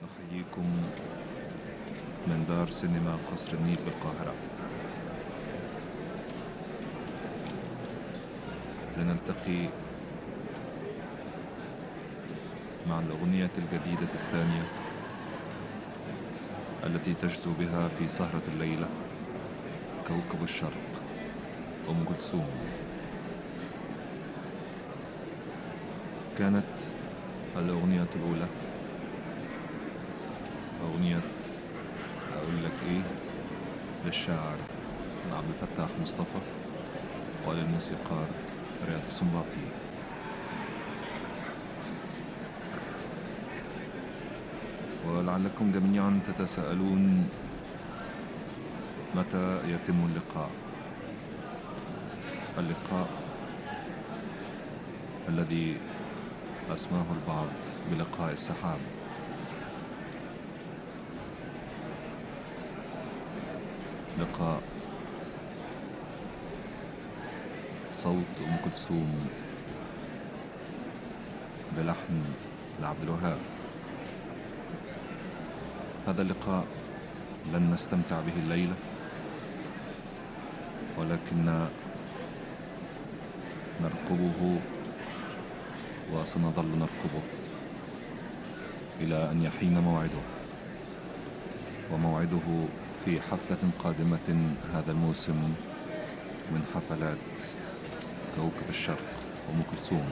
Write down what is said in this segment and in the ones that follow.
أحييكم من دار سينما قصر النيل بالقاهرة لنلتقي مع الأغنية الجديدة الثانية التي تجدو بها في سهرة الليلة كوكب الشرق أم كلثوم. كانت الأغنية الأولى أغنية أقول لك إيه للشاعر عبد الفتاح مصطفى وللموسيقار رياض السنباطي. ولعلكم جميعا تتساءلون متى يتم اللقاء الذي أسماه البعض بلقاء السحاب. لقاء صوت أم كلثوم بلحن لعبد الوهاب. هذا اللقاء لن نستمتع به الليلة، ولكن نرقبه وسنظل نرقبه إلى أن يحين موعده، وموعده في حفلة قادمة هذا الموسم من حفلات كوكب الشرق أم كلثوم.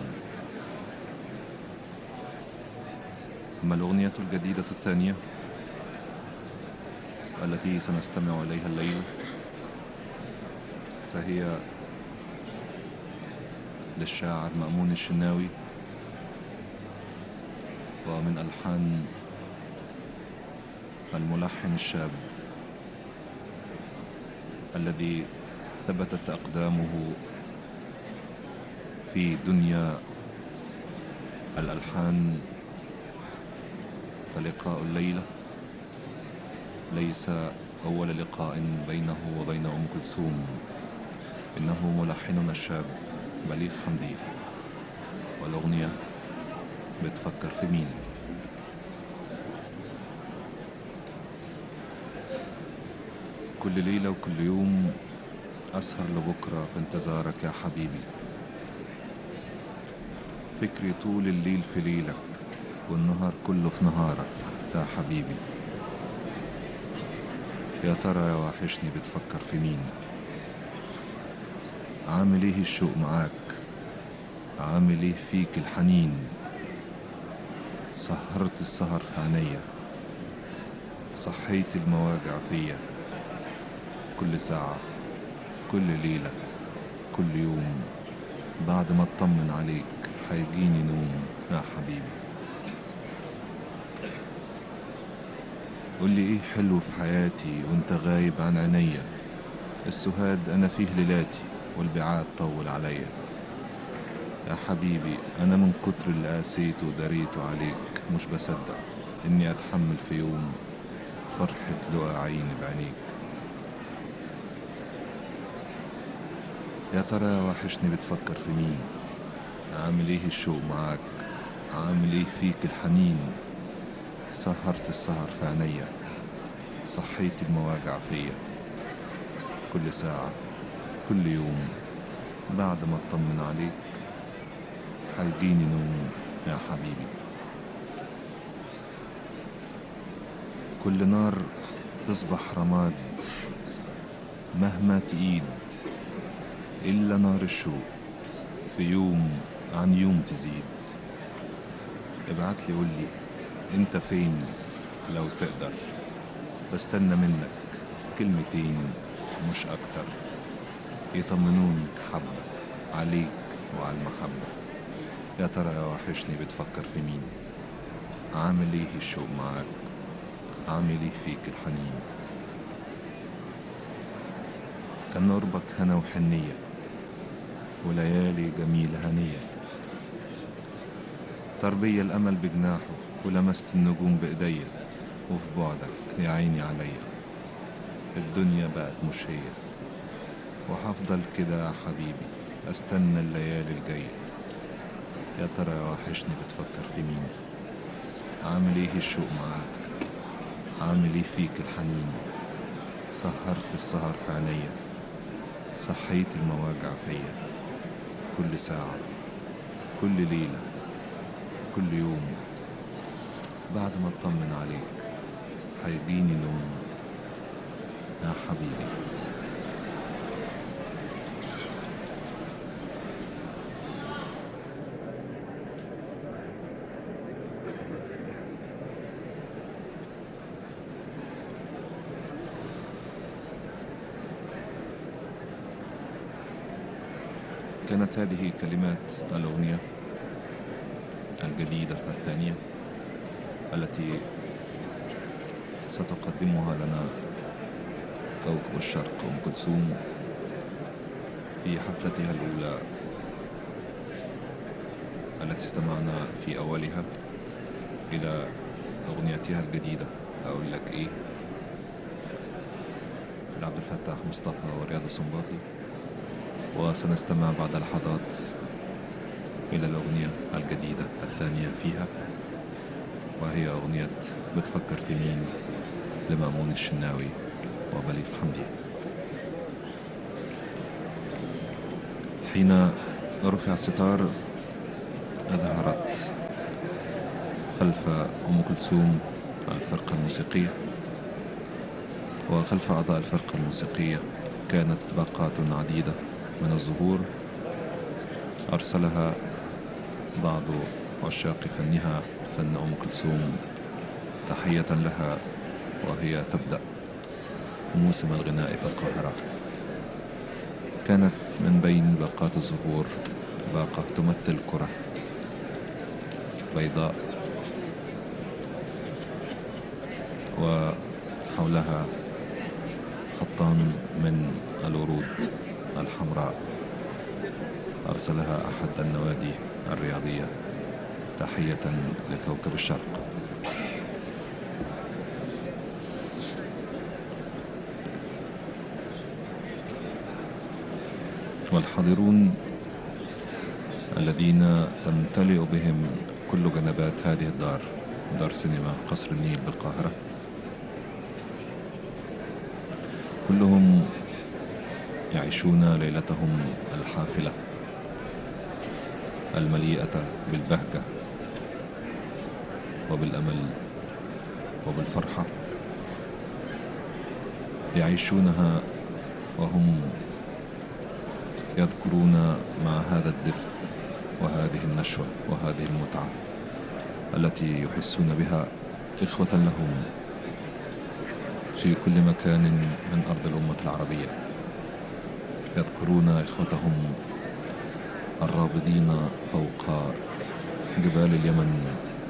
أما الأغنية الجديدة الثانية التي سنستمع إليها الليلة فهي للشاعر مأمون الشناوي، ومن ألحان الملحن الشاب الذي ثبتت أقدامه في دنيا الألحان. فلقاء الليلة ليس أول لقاء بينه وبين أم كلثوم، إنه ملحننا الشاب بليغ حمدي، والأغنية بتفكر في مين. كل ليلة وكل يوم أسهر لبكرة في انتظارك يا حبيبي، فكري طول الليل في ليلك والنهار كله في نهارك يا حبيبي. يا ترى يا وحشني بتفكر في مين؟ عامل ايه الشوق معاك؟ عامل ايه فيك الحنين؟ سهرت السهر في عينيا، صحيت المواجع فيا، كل ساعة كل ليلة كل يوم بعد ما اطمن عليك هيجيني نوم يا حبيبي. قولي ايه حلو في حياتي وانت غايب عن عينيا، السهاد انا فيه ليلاتي والبعاد طول عليا. يا حبيبي انا من كتر اللي قاسيته وداريته عليك مش بصدق اني اتحمل في يوم فرحة لقى عيني بعينيك. يا ترى يا وحشني بتفكر في مين؟ عامل ايه الشوق معاك؟ عامل ايه فيك الحنين؟ سهرت السهر في عينيا، صحيت المواجع فيا، كل ساعة كل يوم بعد ما اطمن عليك هيجيني نوم يا حبيبي. كل نار تصبح رماد مهما تقيد، إلا نار الشوق في يوم عن يوم تزيد. ابعتلي قولي انت فين لو تقدر، بستنى منك كلمتين مش اكتر يطمنوني حبة عليك وعلى المحبة. يا ترى يا وحشني بتفكر في مين؟ عامل ايه الشوق معاك؟ عامل ايه فيك الحنين؟ كان قربك هنا وحنية وليالي جميلة هنية، تربية الأمل بجناحه ولمست النجوم بإيديا، وفي بعدك يا عيني عليا الدنيا بقت مش هي. وهفضل كده يا حبيبي استنى الليالي الجاية. يا ترى يا وحشني بتفكر في مين؟ عامل ايه الشوق معاك؟ عاملي فيك الحنين، سهرت السهر في عينيا، صحيت المواجع فيا. كل ساعة، كل ليلة، كل يوم، بعد ما اطمن عليك هيجيني نوم يا حبيبي. كانت هذه كلمات الأغنية الجديدة الثانية التي ستقدمها لنا كوكب الشرق أم كلثوم في حفلتها الأولى التي استمعنا في أولها إلى أغنيتها الجديدة. أقول لك إيه، لعبد الفتاح مصطفى ورياض السنباطي. وسنستمع بعد لحظات إلى الأغنية الجديدة الثانية فيها، وهي أغنية بتفكر في مين لمأمون الشناوي وبليغ حمدي. حين رفع الستار أظهرت خلف أم كلثوم الفرقة الموسيقية، وخلف أعضاء الفرقة الموسيقية كانت باقات عديدة من الزهور أرسلها بعض عشاق فنها، فن أم كلثوم، تحية لها وهي تبدأ موسم الغناء في القاهرة. كانت من بين باقات الزهور باقة تمثل كرة بيضاء وحولها خطان من الورود الحمراء أرسلها أحد النوادي الرياضية تحية لكوكب الشرق. والحاضرون الذين تمتلئ بهم كل جنبات هذه الدار، دار سينما قصر النيل بالقاهرة، كلهم يعيشون ليلتهم الحافلة المليئة بالبهجة وبالأمل وبالفرحة، يعيشونها وهم يذكرون مع هذا الدفء وهذه النشوة وهذه المتعة التي يحسون بها إخوة لهم في كل مكان من أرض الأمة العربية. يذكرون إخوتهم الرابضين فوق جبال اليمن،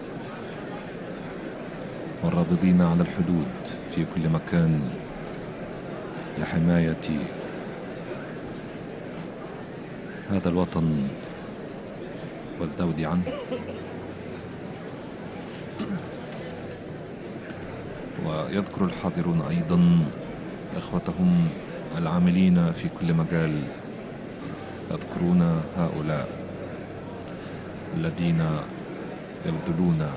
والرابضين على الحدود في كل مكان لحماية هذا الوطن والذود عنه. ويذكر الحاضرون أيضا إخوتهم العاملين في كل مجال، يذكرون هؤلاء الذين يبذلون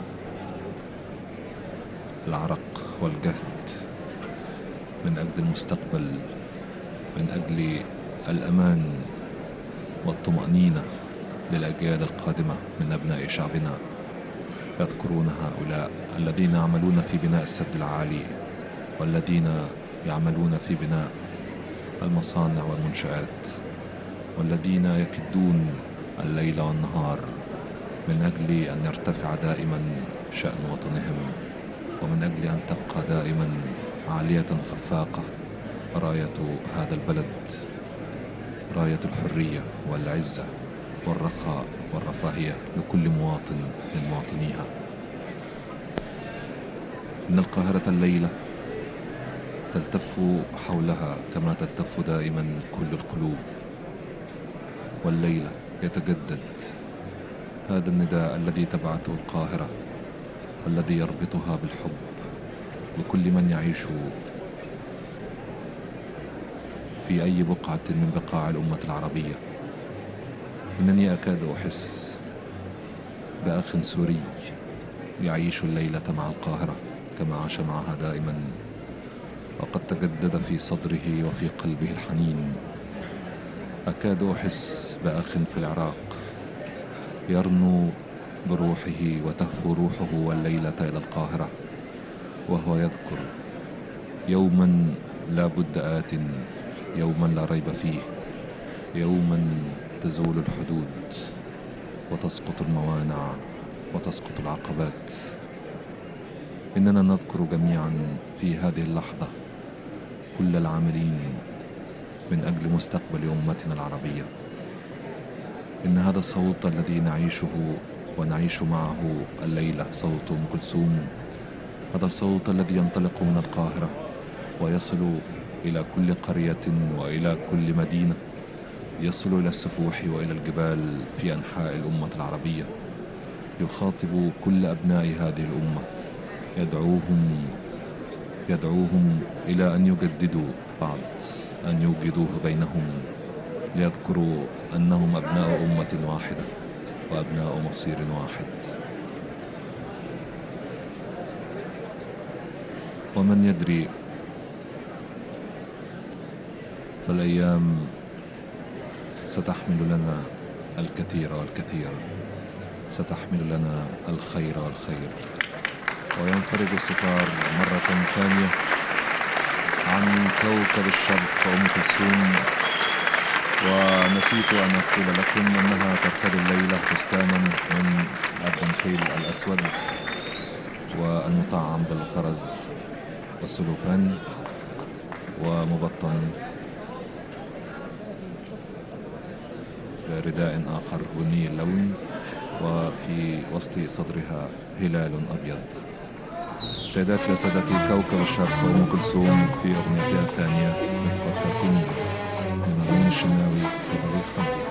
العرق والجهد من أجل المستقبل، من أجل الأمان والطمأنينة للأجيال القادمة من أبناء شعبنا. يذكرون هؤلاء الذين يعملون في بناء السد العالي، والذين يعملون في بناء المصانع والمنشآت، والذين يكدون الليل والنهار من أجل أن يرتفع دائما شأن وطنهم، ومن أجل أن تبقى دائما عالية خفاقة راية هذا البلد، راية الحرية والعزة والرخاء والرفاهية لكل مواطن من مواطنيها. إن القاهرة الليلة تلتف حولها كما تلتف دائما كل القلوب، والليلة يتجدد هذا النداء الذي تبعثه القاهرة، والذي يربطها بالحب لكل من يعيش في أي بقعة من بقاع الأمة العربية. إنني أكاد أحس بأخ سوري يعيش الليلة مع القاهرة كما عاش معها دائما، وقد تجدد في صدره وفي قلبه الحنين. أكاد أحس بأخ في العراق يرنو بروحه وتهفو روحه والليلة إلى القاهرة، وهو يذكر يوما لا بد آت، يوما لا ريب فيه، يوما تزول الحدود وتسقط الموانع وتسقط العقبات. إننا نذكر جميعا في هذه اللحظة كل العاملين من أجل مستقبل أمتنا العربية. إن هذا الصوت الذي نعيشه ونعيش معه الليلة صوت أم كلثوم، هذا الصوت الذي ينطلق من القاهرة ويصل إلى كل قرية وإلى كل مدينة، يصل إلى السفوح وإلى الجبال في أنحاء الأمة العربية، يخاطب كل أبناء هذه الأمة، يدعوهم إلى أن يجددوا بعض، أن يوجدوه بينهم، ليذكروا أنهم أبناء أمة واحدة وأبناء مصير واحد. ومن يدري، فالأيام ستحمل لنا الكثير والكثير، ستحمل لنا الخير والخير، وينفرج الستار مرة ثانية عن كوكب الشرق أم كلثوم. ونسيت أن أقول لكم أنها ترتدي الليلة فستانا من الدنقيل الأسود والمطعم بالخرز والسلوفان، ومبطن برداء آخر بني اللون، وفي وسط صدرها هلال أبيض. سيداتي وسادتي، كوكب الشرق أم كلثوم في أغنيتها الثانية بتفكركم بمأمون الشناوي وبليغ حمدي.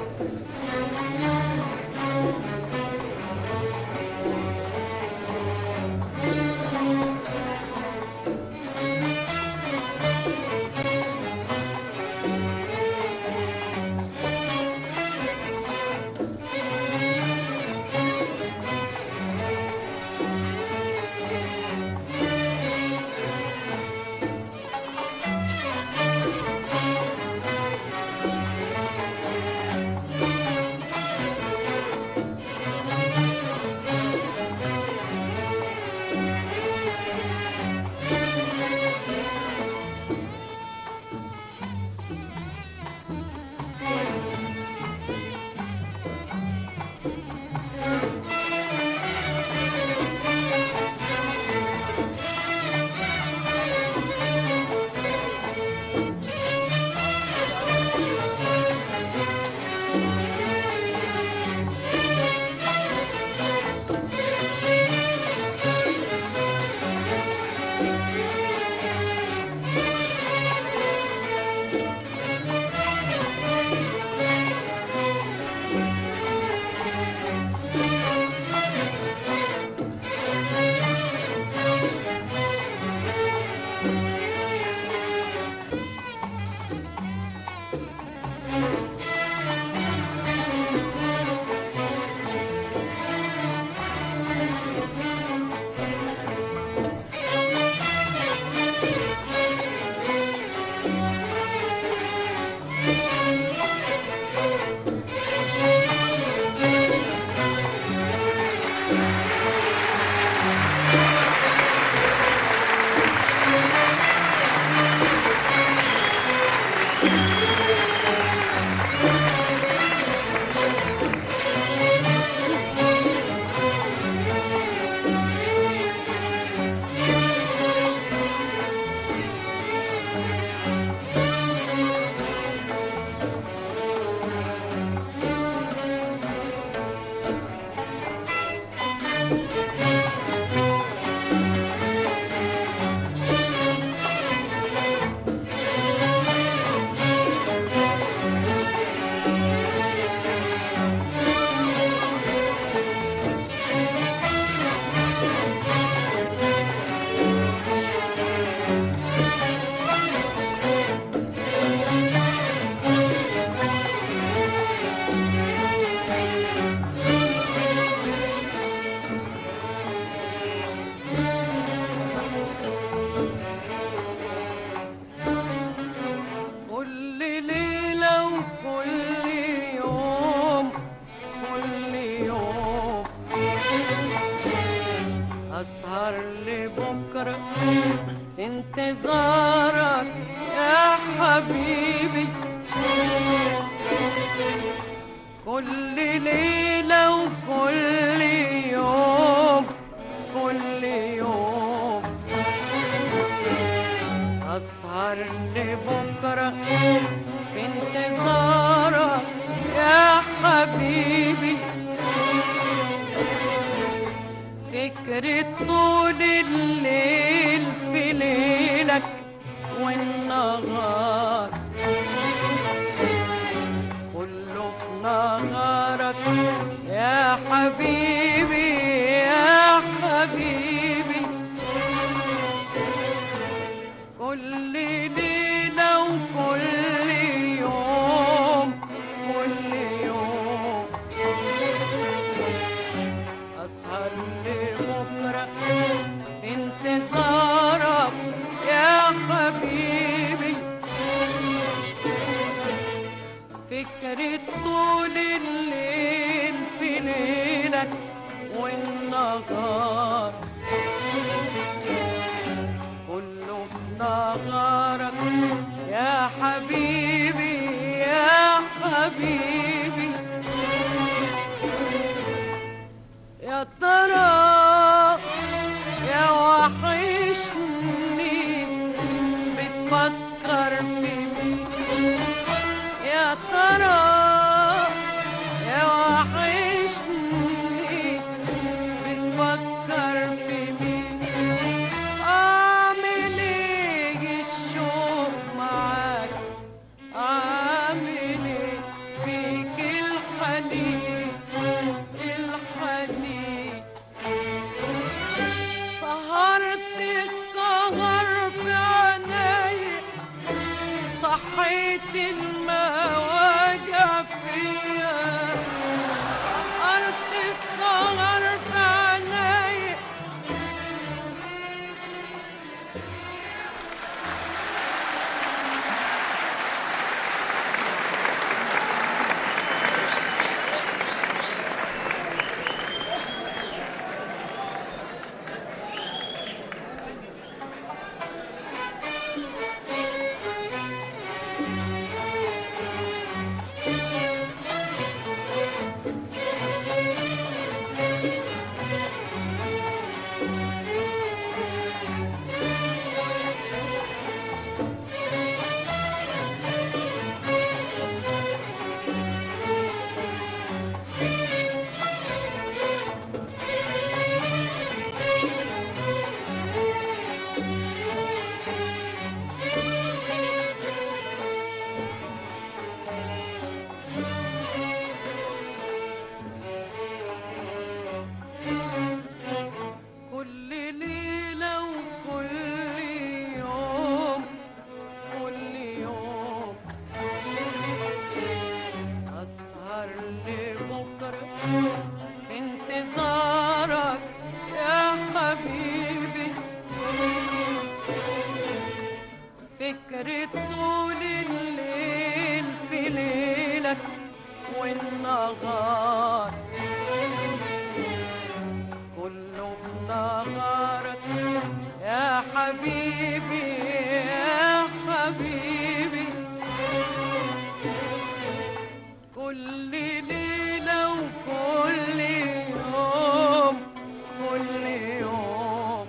لبكرة انتظارك يا حبيبي، كل ليلة وكل يوم كل يوم أسهر لبكرة في انتظارك يا حبيبي، فكرة طول الليل في ليلك والنهار كله في نهارك يا حبيبي يا حبيبي، كل ليلة وكل يوم كل يوم أسهر لبكرة في انتظارك يا حبيبي، فكرة طول الليل في ليلك والنهار كله في نهارك يا حبيبي يا حبيبي، يا ترى يا وحشني بتفكر في مين، يا ترى يا وحشني بتفكر في مين، أعمل إيه الشوق معاك، أعمل إيه فيك الحنين الحنين، سهرت السهر في عينيا، صحيت المواجع فيا، سهرت السهر في عينيا. فكرة طول الليل في ليلك والنهار كله في نهارك يا حبيبي يا حبيبي، كل ليلة وكل يوم كل يوم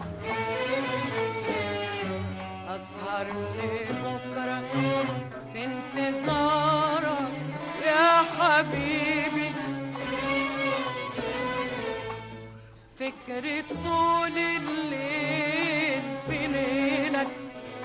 أسهر لبكرة في انتظارك يا حبيبي، فكرة طول الليل في ليلك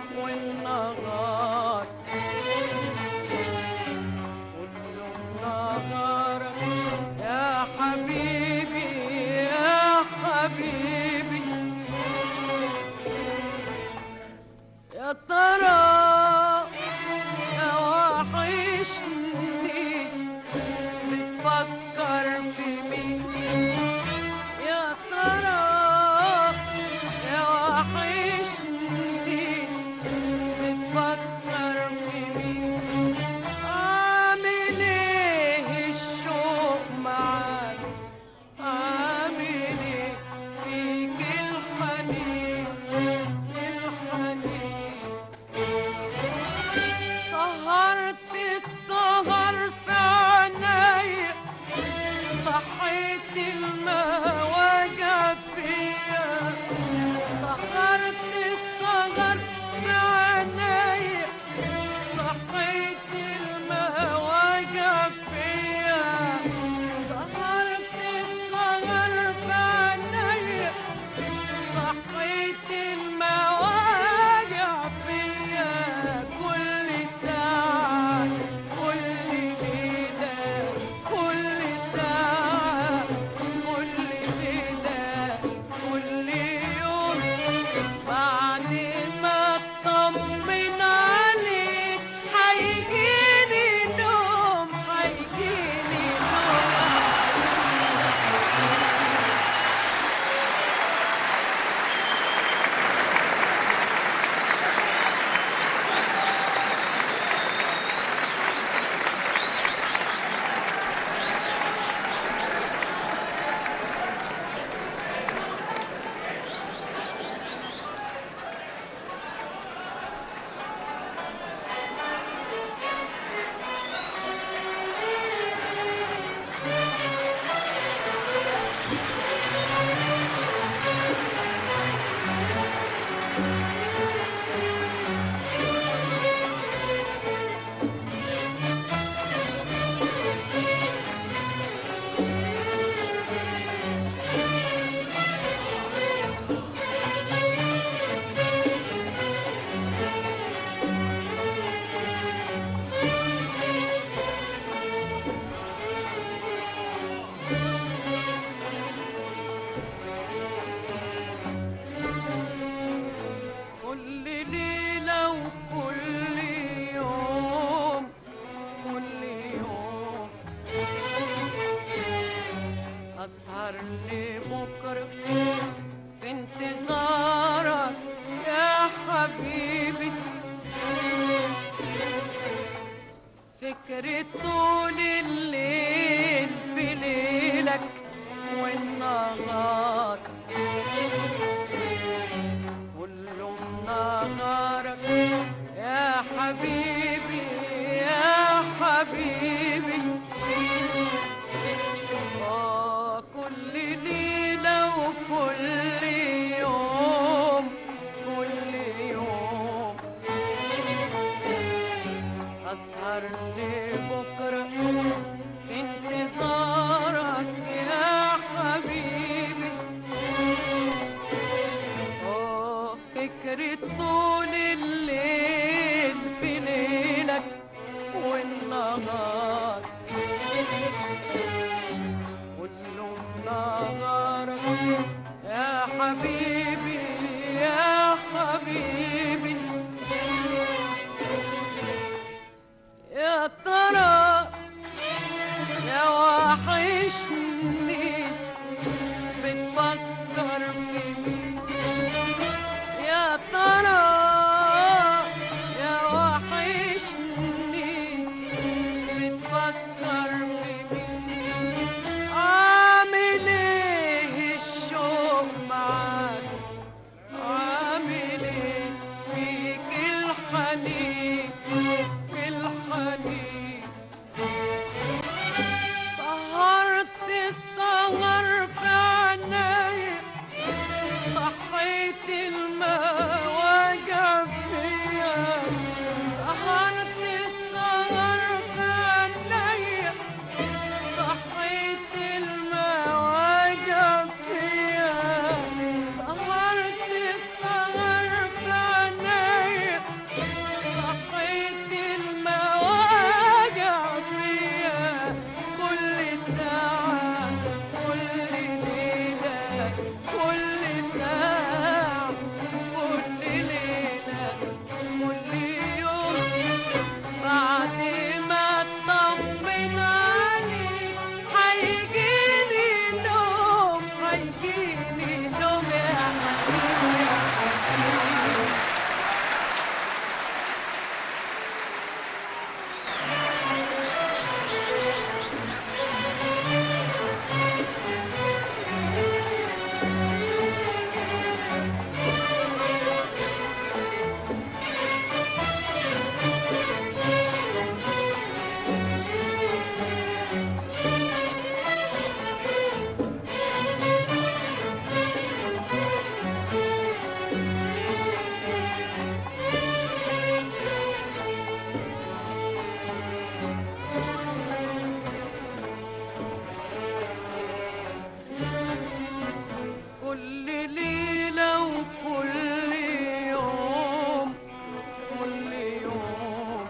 حبيبي يا حبيبي كل ليلة وكل يوم كل يوم أسهر لبكرة في انتظارك يا حبيبي فكرة طول الليل في ليلك والنهار كله في نهارك يا حبيبي يا حبيبي يا ترى يا وحشني بتفكر في مين يا ترى يا وحشني بتفكر في مين عامل ايه الشوق معاك عامل ايه فيك الحنين الحنين سهرت السهر في عينيا صحيت المواجع فيا سهرت السهر في عينيا صحيت المواجع فيا سهرت السهر في عينيا صحيت المواجع فيا كل ساعة كل ليلة كل ساعة كل ليلة كل يوم بعد ما اطمن عليك هيجيني نوم هيجيني نوم يا حبيبي يا حبيبي كل ليلة وكل يوم كل يوم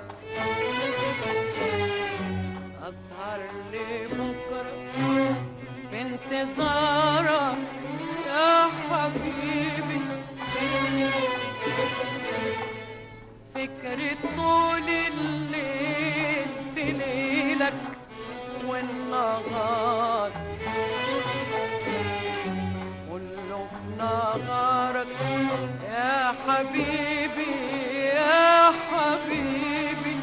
أسهر لبكرة في انتظارك يا حبيبي فكرة طول الليل في ليلك والنهار كله في نهارك يا حبيبي يا حبيبي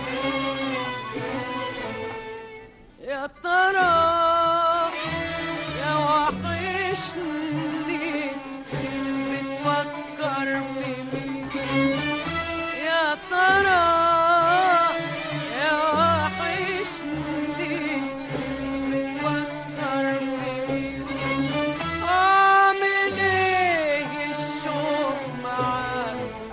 يا ترى يا وحشني بتفكر في مين يا ترى يا وحشني بتفكر في مين عامل ايه الشوق معاك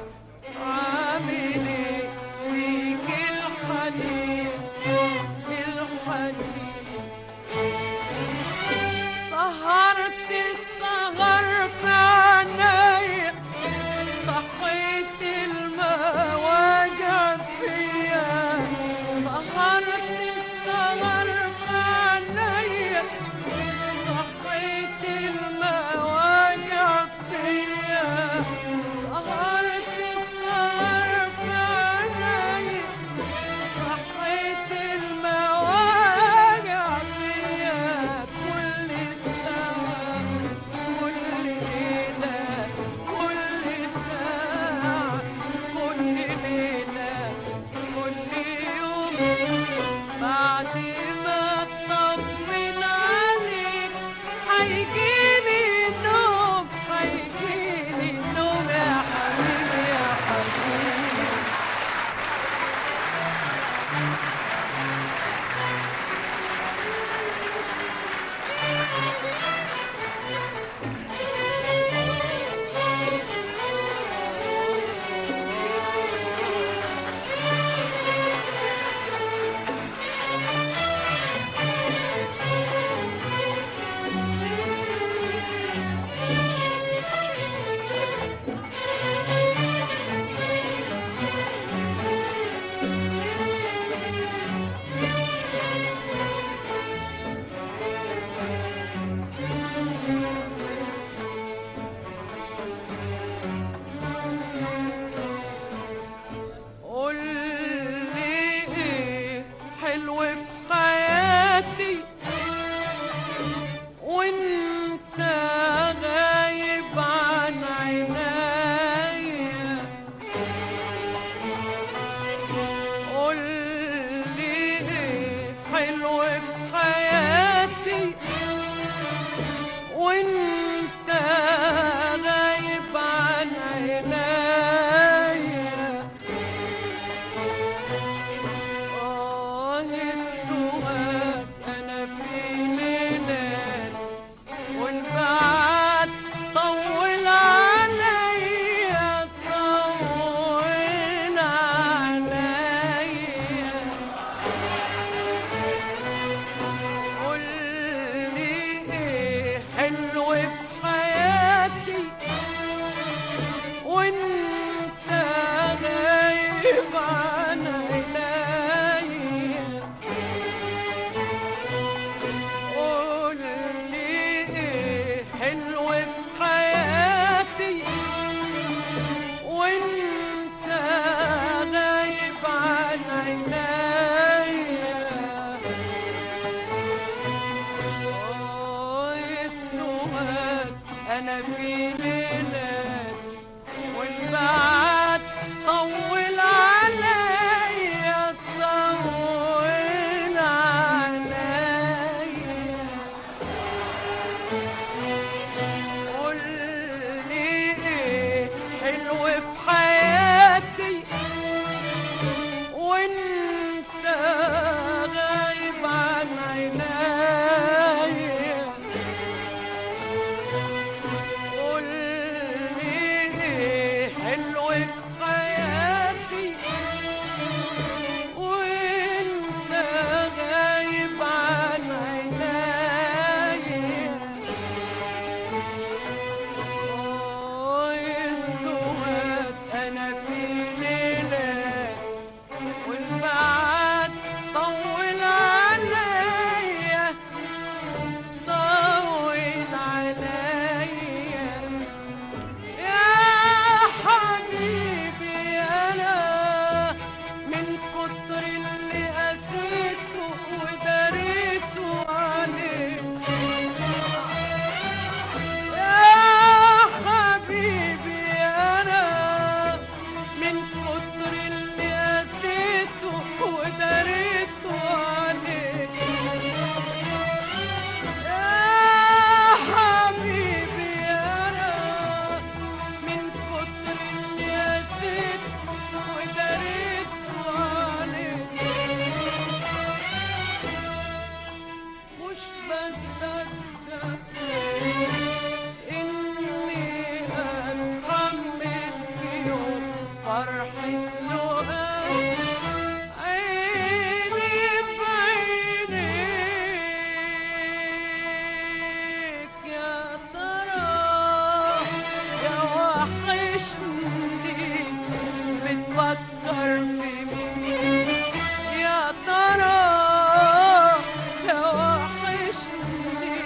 بتفكر في مين يا ترى يا وحشني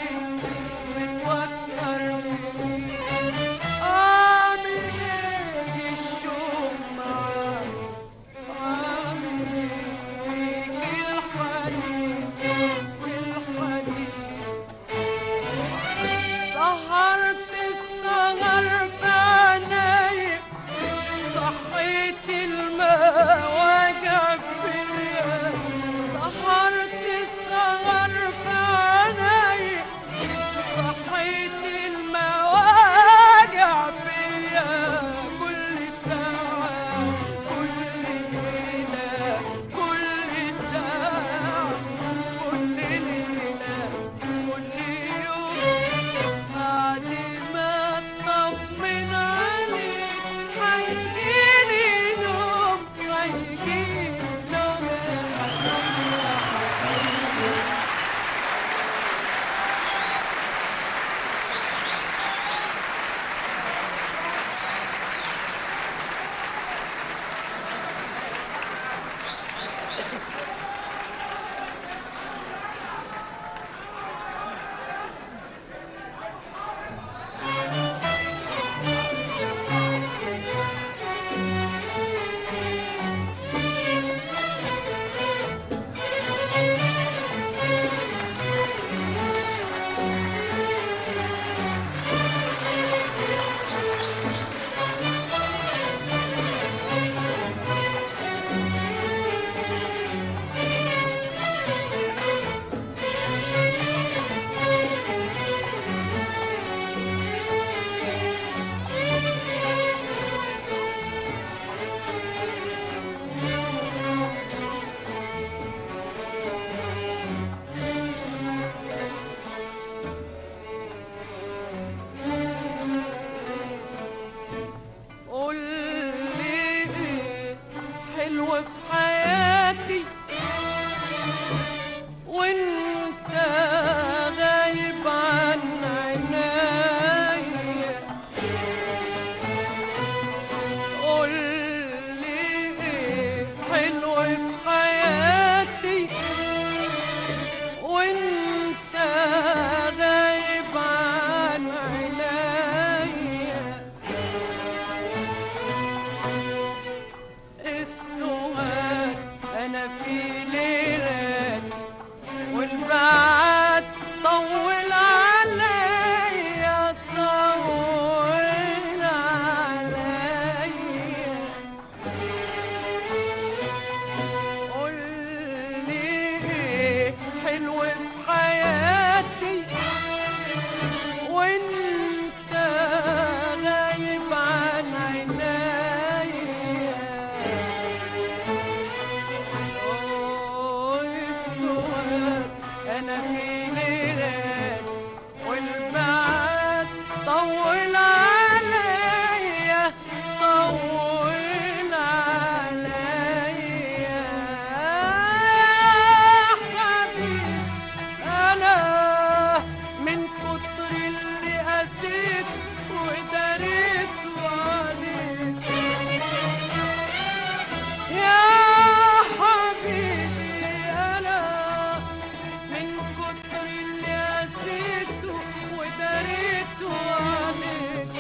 بتفكر في مين عامل ايه الشوق معاك عامل ايه الحنين والحنين سهرت السهر في عيني صحيت المواجع فيا سهرت السهر في عيني صحيت المواجع فيا كل ساعة كل ليلة كل ساعة كل ليلة كل يوم بعد ما اطمن عليك هيجيلي نوم هيجيلي نوم قول لي ايه حلو في حياتي وانت غايب عن عينيا قول لي ايه حلو في حياتي وانت غايب عن عينيا السؤال أنا في ليلاتي والبعد طول عليا طول عليا قول لي إيه حلو في حياتي وانت غايب عن عينيا السؤال أنا في ليلات والبعد طول عليا طول عليا حبيبي أنا من كتر اللي قسيت وداريت عليك يا حبيبي أنا من كتر اللي قسيته وداريته عليك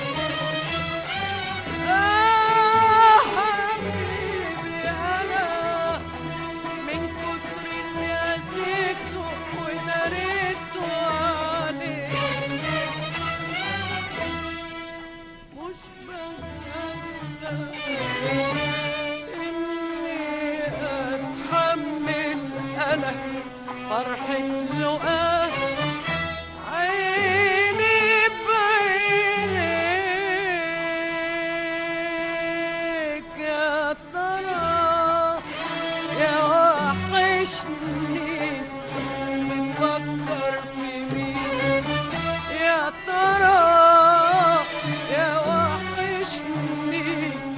يا حبيبي أنا من كتر اللي قسيته وداريته عليك مش بصدق إني أتحمل أنا فرحة لقاه عيني بعينيك يا ترى يا وحشني بتفكر في مين يا ترى يا وحشني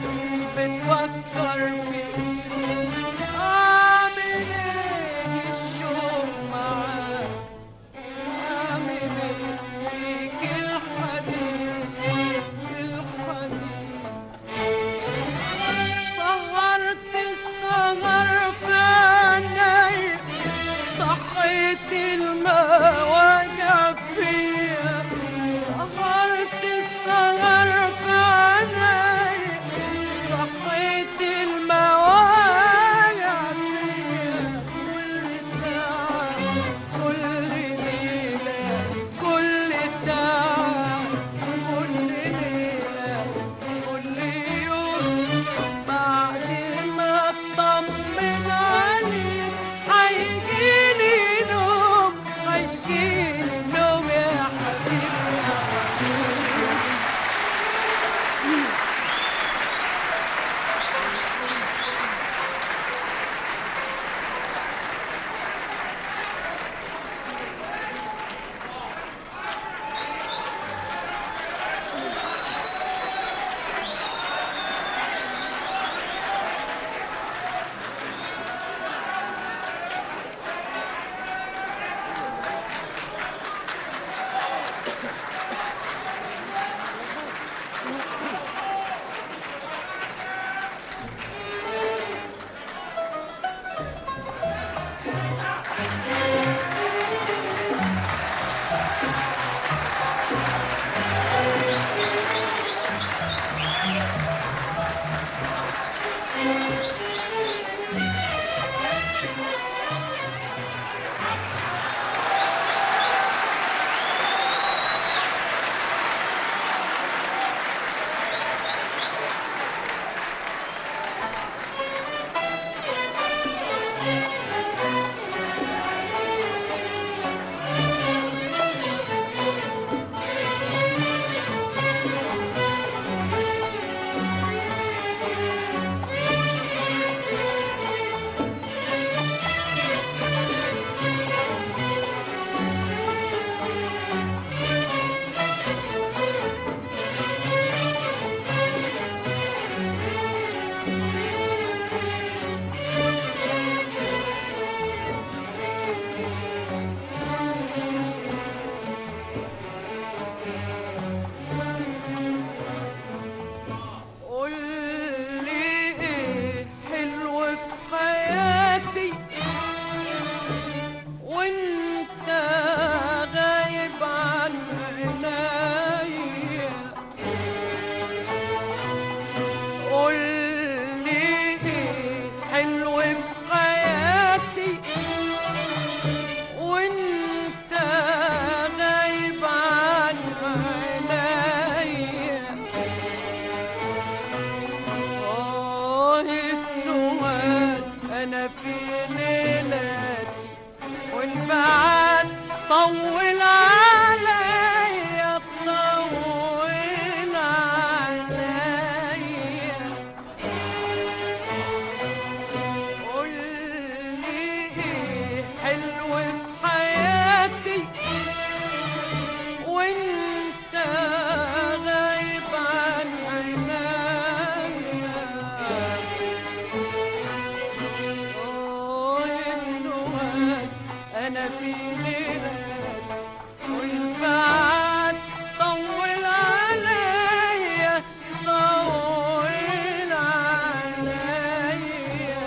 بتفكر في مين عامل ايه الشوق معاك عامل ايه فيك الحنين الحنين أنا في ليلاتي والبعد طول عليا طول عليا قولي إيه حلو في حياتي وانت غايب عن عينيا السؤال أنا في ليلاتي والبعد طول عليا طول عليا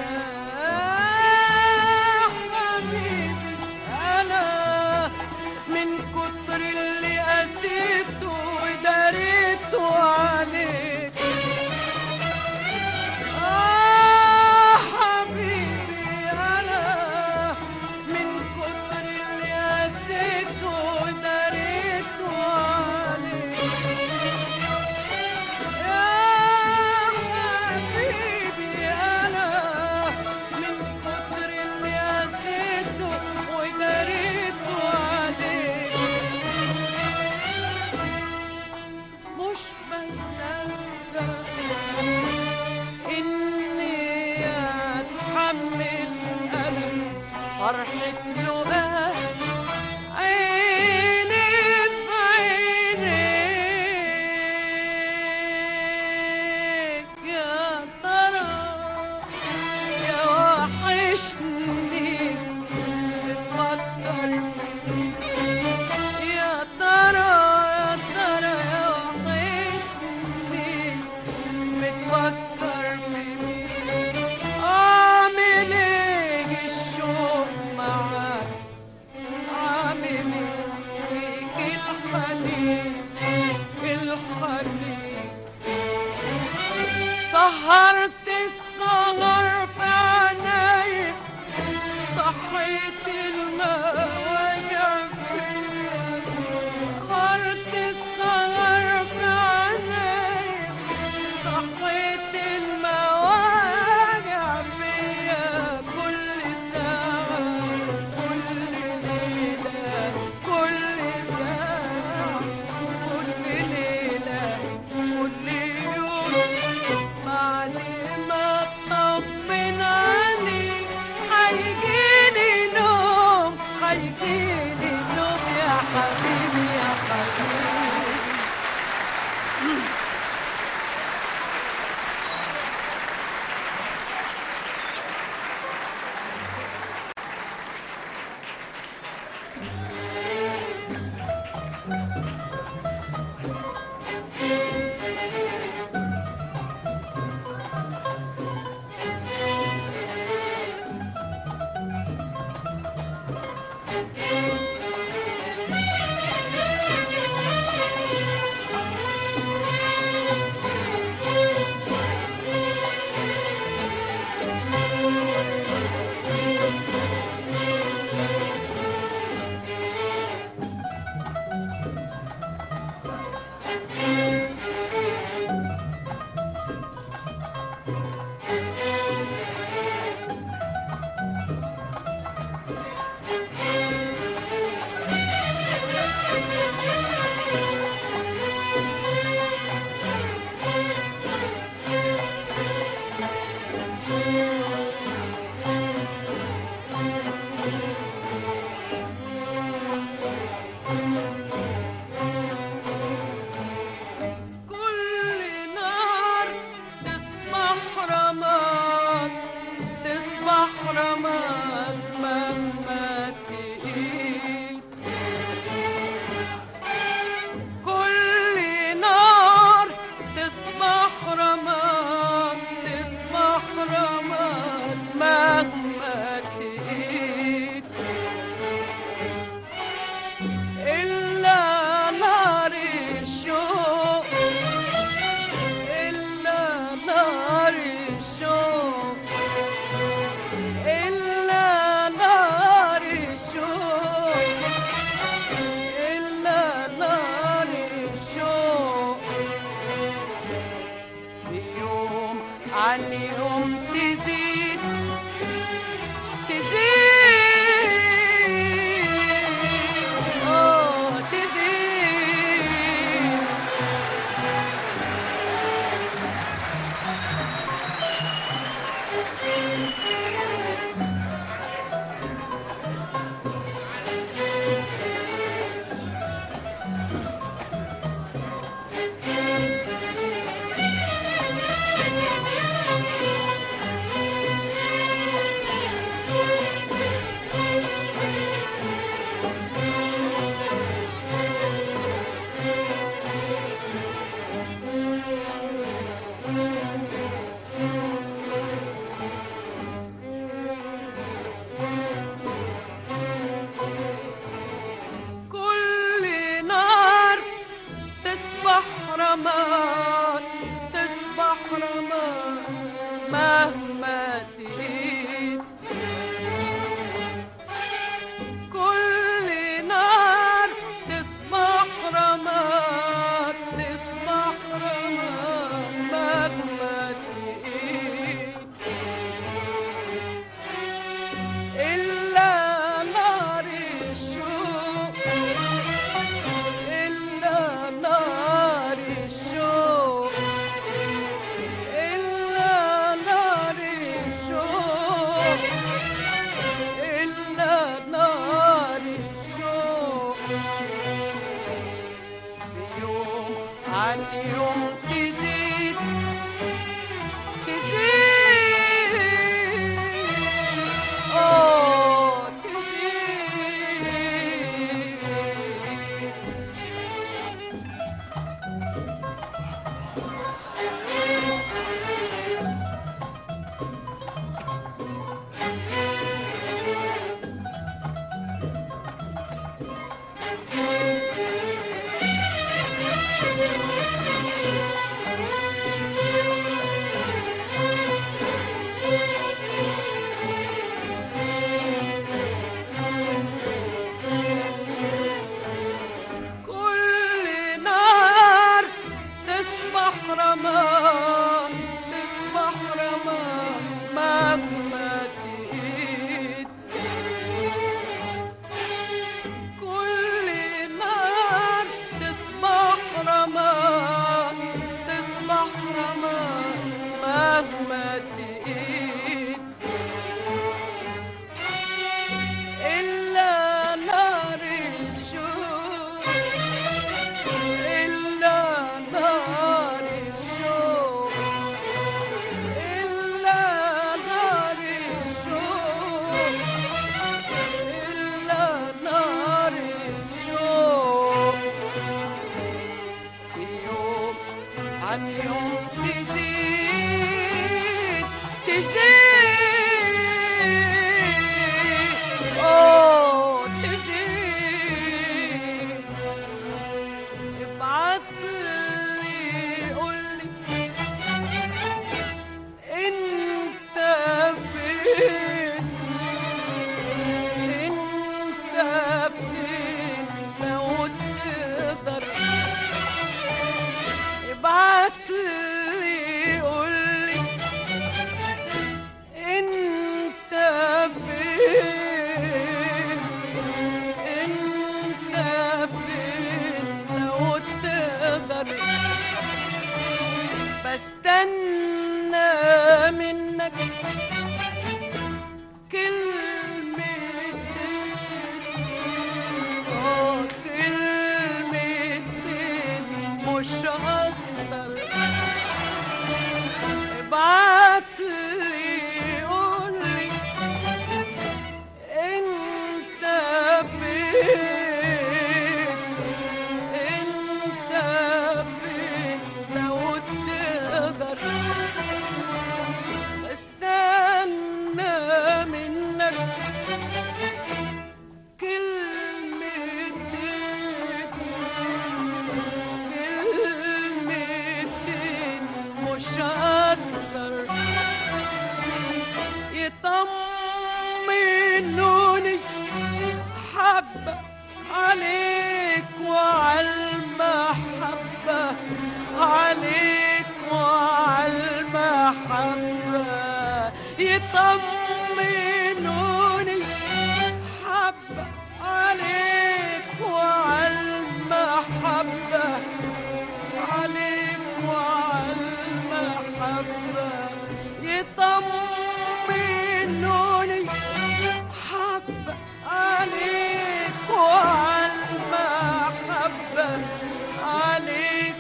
حبيبي أنا من كتر اللي قسيته وداريته عليك حبيبي أنا من كتر اللي قسيته وداريته عليك يا حبيبي أنا من كتر اللي قسيته وداريته عليك مش بصدق إني أتحمل أنا فرحة لقاء عيني بعينيك يا ترى يا وحشني بتفكر فيك يا ترى يا وحشني بتفكر فيك عامل ايه الشوق معاك عامل ايه فيك الحنين الحنين سهرت السهر في عينيا صحيت المواجع فيا سهرت السهر في عينيا صحيت المواجع فيا كل ساعة كل ليلة كل ساعة كل ليلة كل يوم بعد ما اطمن عليك هيجيني نوم هيجيني نوم يا حبيبي يا حبيبي رمان تصبح رمان مهما تريد. كل نار تصبح رمان تصبح رمان مهما تريد، إلا نار الشوق، إلا نار الشوق، إلا نار الشوق، إلا نار الشوق، في يوم عن يوم تزيد تزيد، رمان تصبح رمان مهما تزيد. كل نار تصبح رمان تصبح رمان مهما تزيد، إلا نار الشوق، إلا نار الشوق، إلا نار الشوق، إلا نار الشوق، في يوم عن يوم تزيد تزيد، تزيد. ابعتلي قولي انت فين، انت فين لو تقدر. ابعتلي قولي انت فين، انت فين لو تقدر. بستنى منك كلمتين، كلمتين مش اكتر. ابعتلي قولي انت فين، انت فين لو تقدر. استنى منك كلمتين، كلمتين مش اكتر، يطمنوني حبة عليك وعالمحبة، عليك وعالمحبة، يطمنوني يطمنوني حبة عليك وعالمحبة، عليك وعالمحبة يطمنوني حبة عليك وعالمحبة، عليك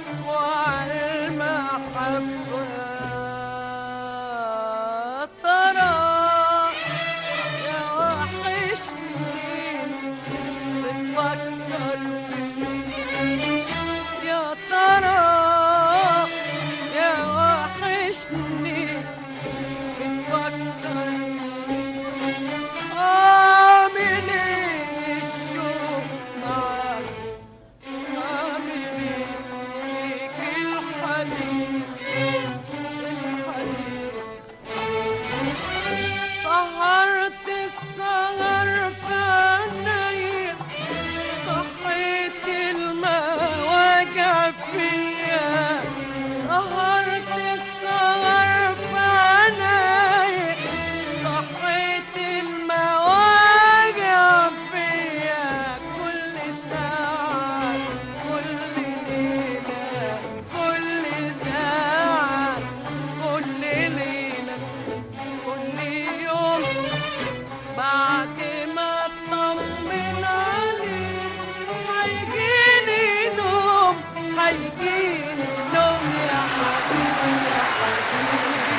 وعالمحبة. ترى يا وحشني بتفكر فيني، يا ترى يا وحشني بتفكر فيني، عامل ايه الشوق معاك، عامل ايه فيك الحنين، الحنين. سهرت السهر في عينيا، صحيت المواجع فيا، سهرت السهر في عينيا، صحيت المواجع فيا. كل ساعة كل ليلة كل ساعة كل ليلة كل يوم بعد ما اطمن عليك هيجيني نوم، هيجيني نوم يا حبيبي يا حبيبي.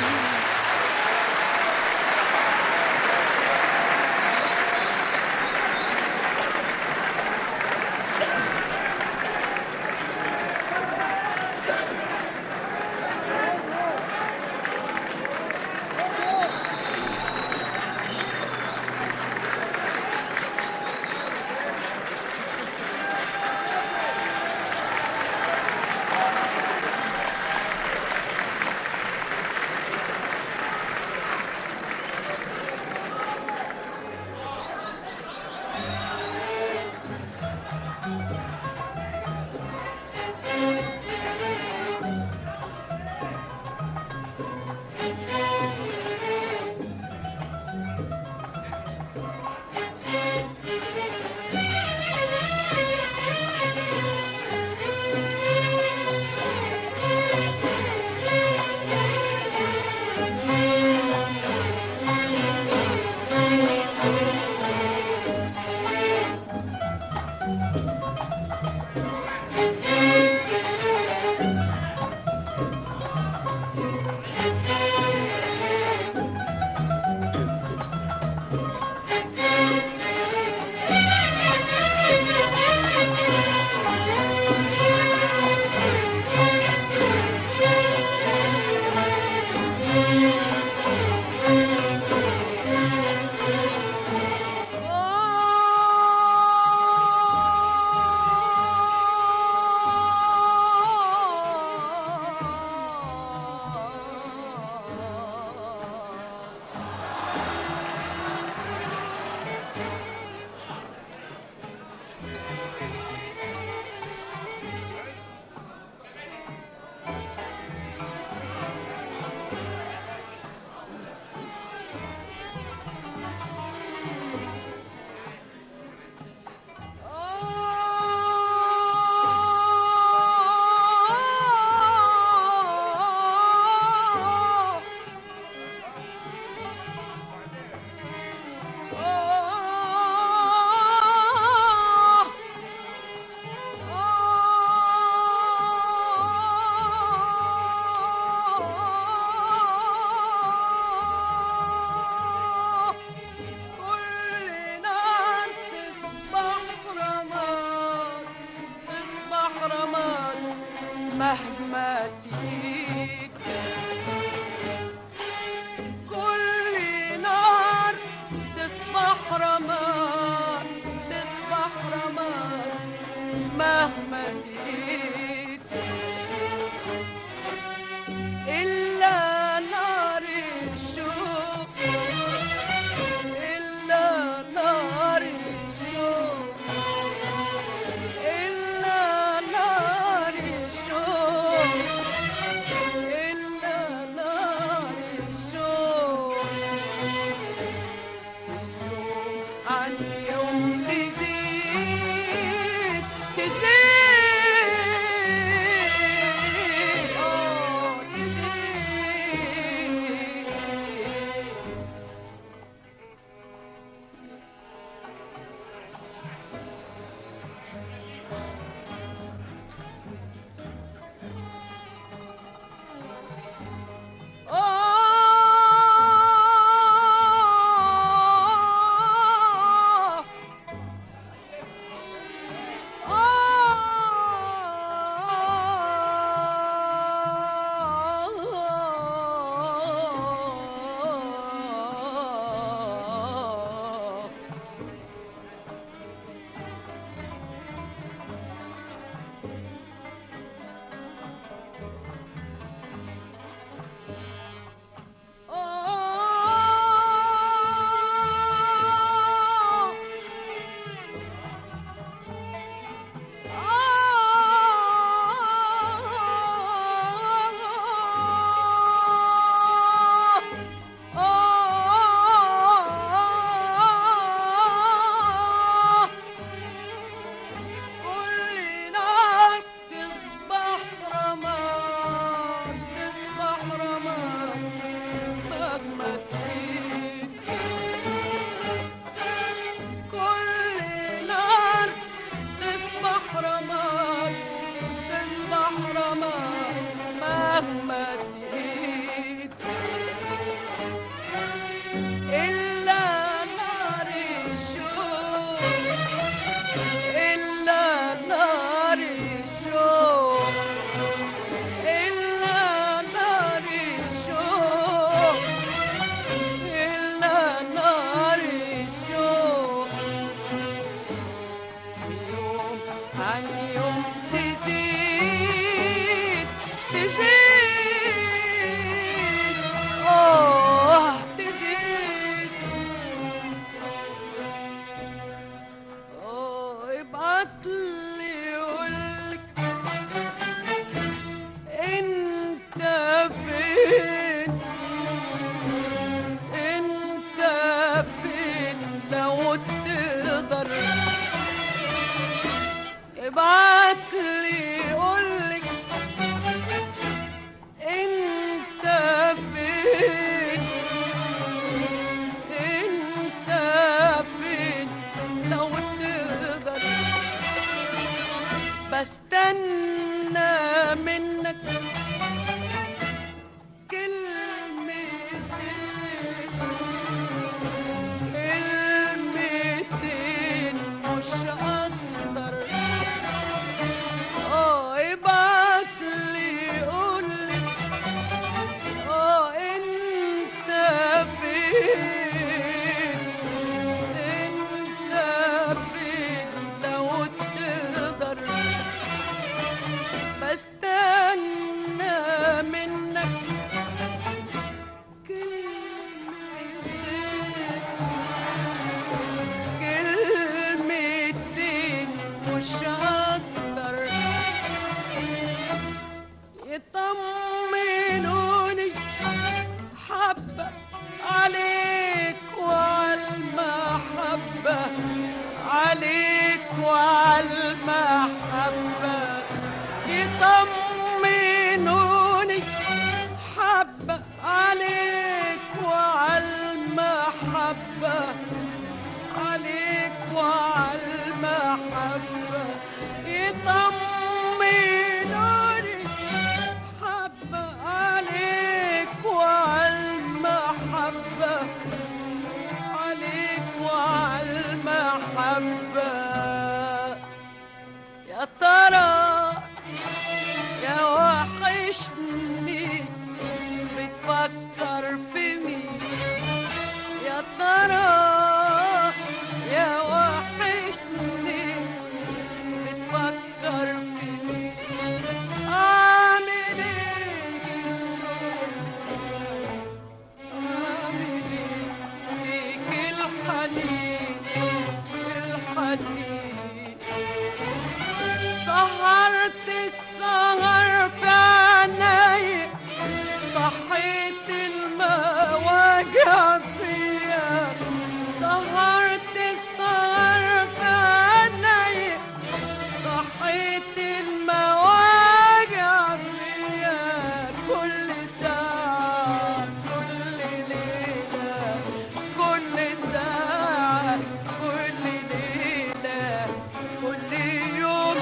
المواجع فيا، سهرت السهر في عيني، صحيت المواجع فيا كل ساعة كل ليلة، كل ساعة كل ليلة كل يوم.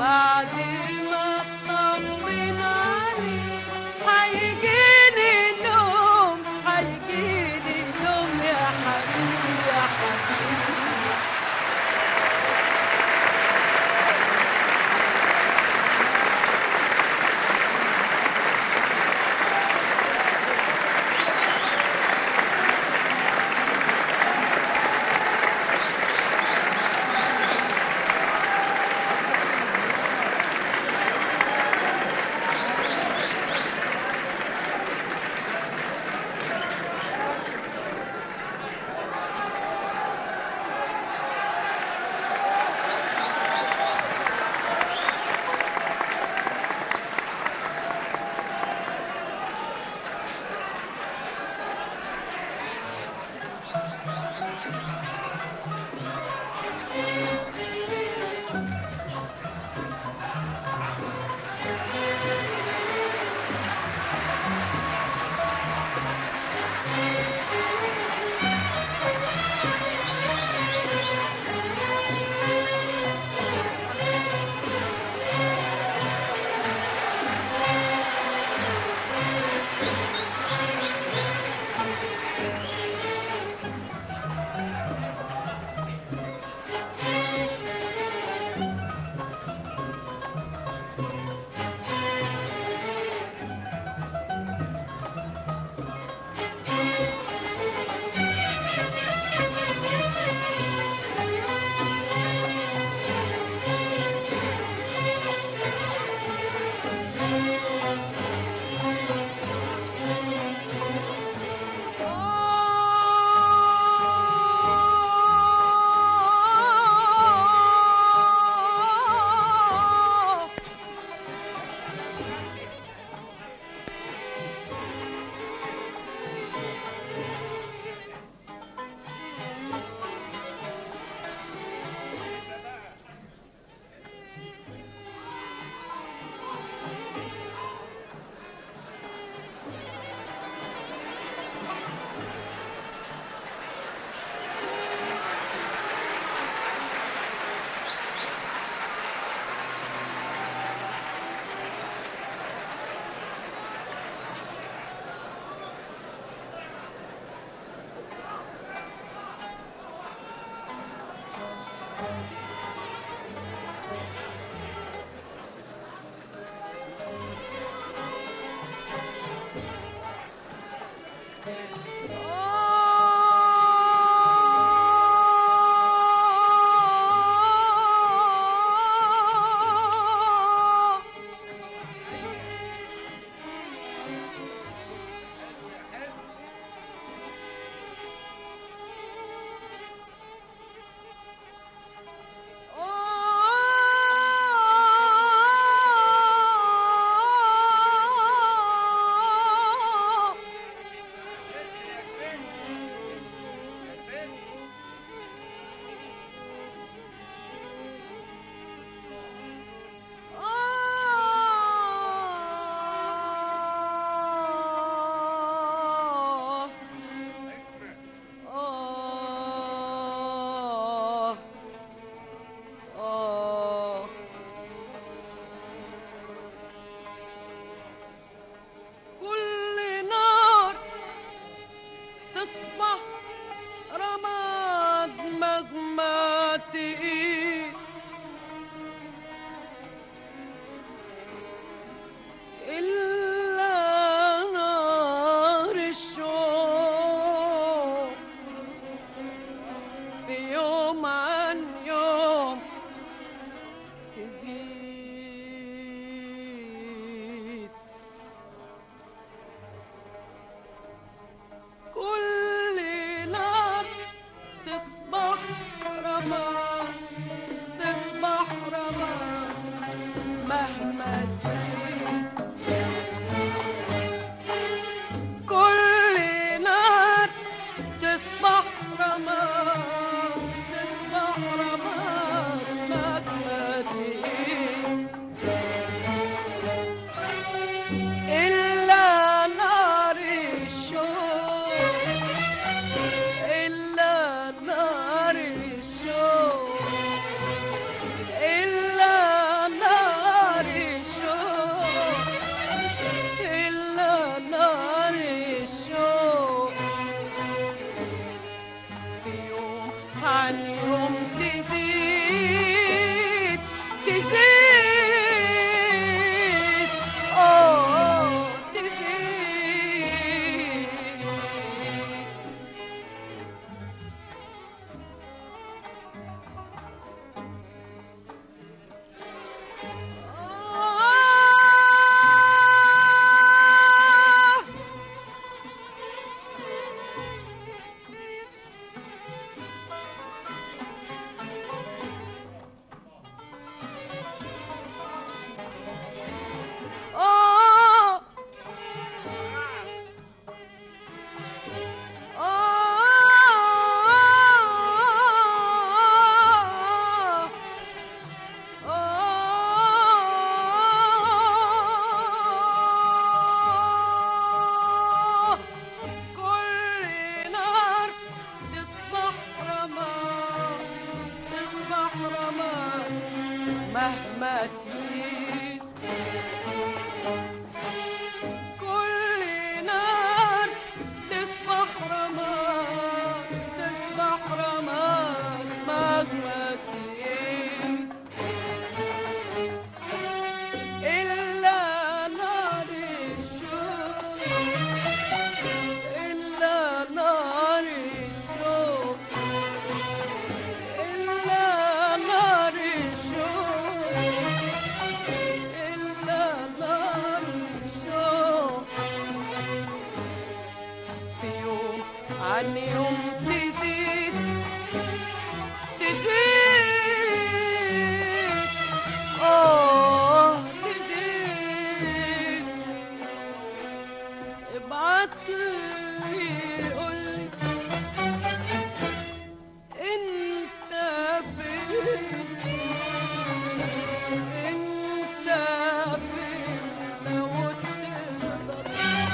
بعد ما اطمن عليك هيجيني عن يوم تزيد تزيد تزيد. ابعتلي قولي انت فين، انت فين لو تقدر.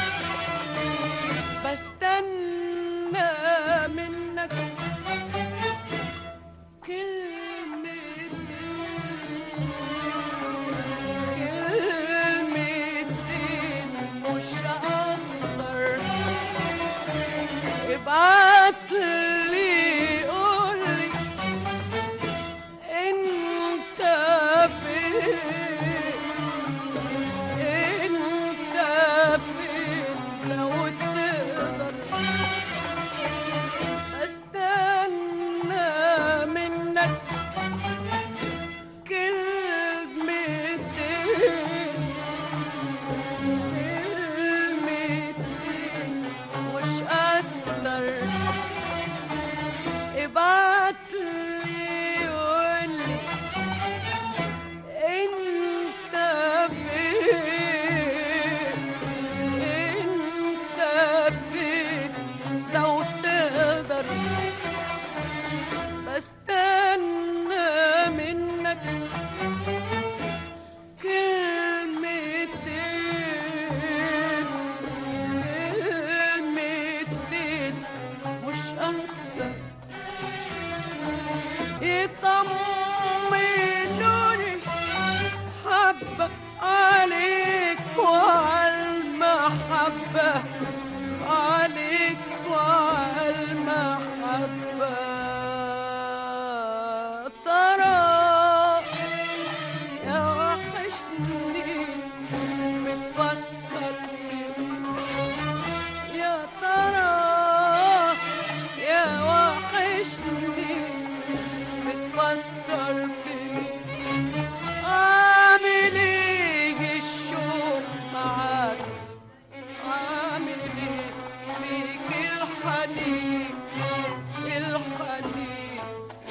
بستنى منك كلمتين مش هقدر. ابعتلي قولي انت فين، انت فين لو تقدر. استنى منك كلمتين مش اكتر. ابعتلي قولي انت فين، انت فين لو تقدر. بستنى منك كلمتين مش اكتر. يطمنوني حبة عليك وعالمحبة، عليك وعالمحبة. ترى يا وحشني بتفكر فيك، يا ترى يا وحشني بتفكر فيك. عامل ايه الشوق معاك، عامل ايه فيك الحنين الحنين.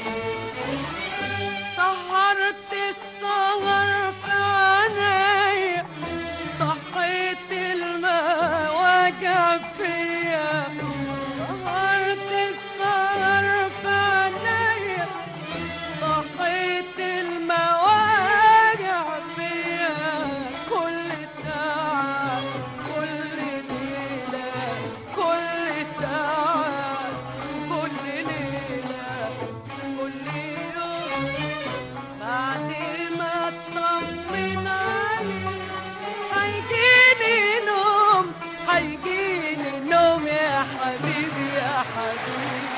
سهرت السهر في عينيا، صحيت المواجع فيا. سهرت السهر في عينيا، صحيت المواجع فيا. كل ساعة كل ليلة كل ساعة كل ليلة كل يوم. بعد ما اطمن عليك هيجيني نوم، هيجيني نوم يا حبيبي يا حبيبي.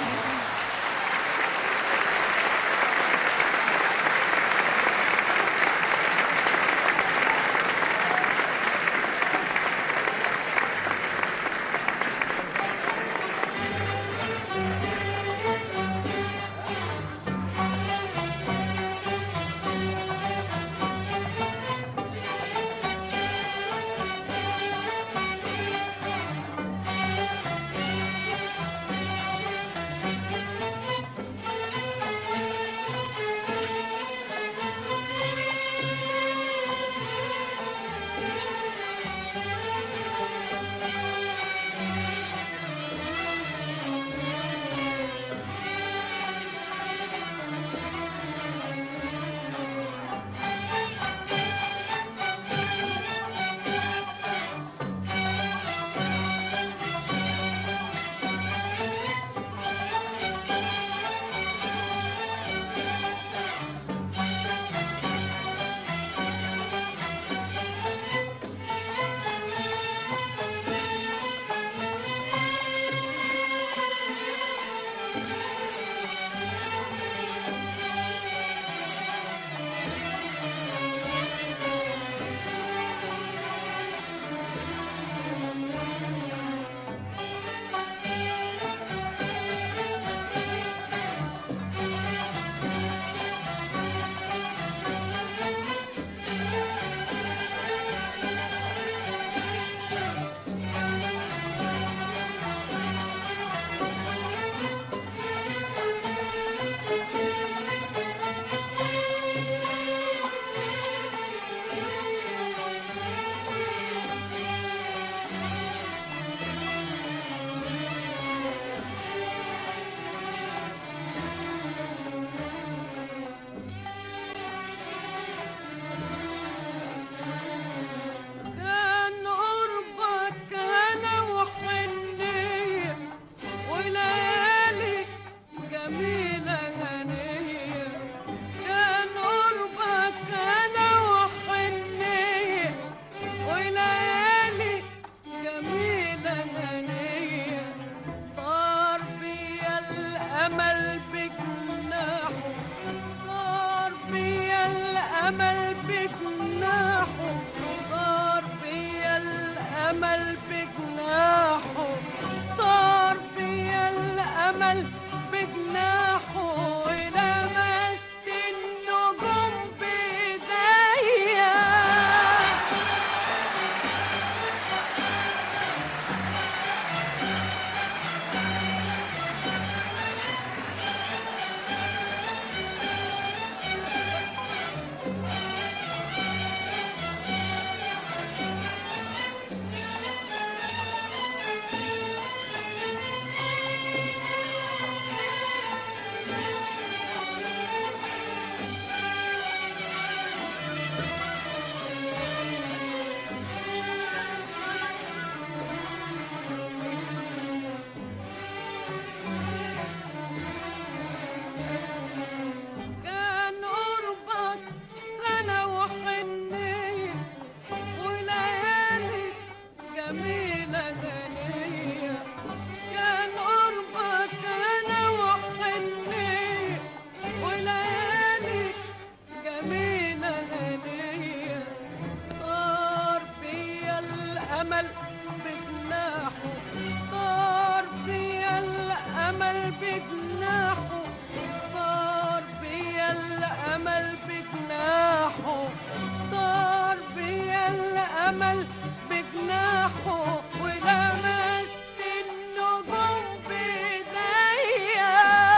الأمل بجناحه ولمست النجوم بإيديا.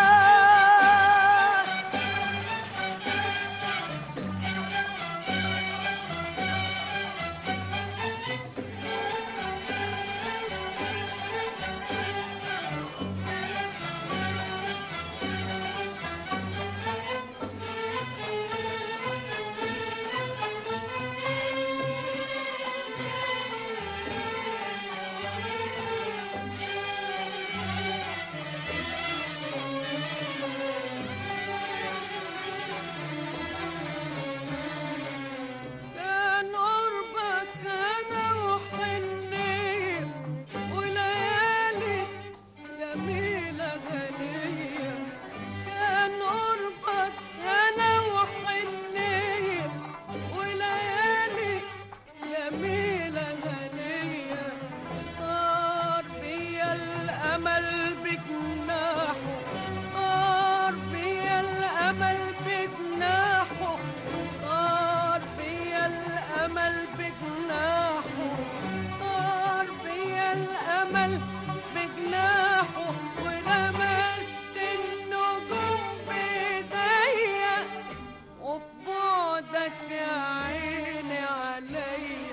كان قربك أنا وحنية وليالي جميلة غنية. كان قربك أنا وحنية وليالي جميلة غنية. طار بيا الأمل بجناحه، طار بيا الأمل بجناحه، طار بيا الأمل بجناحه، طار بيا الأمل بجناحه ولمست النجوم بإيديا. وفي بعدك يا عيني عليا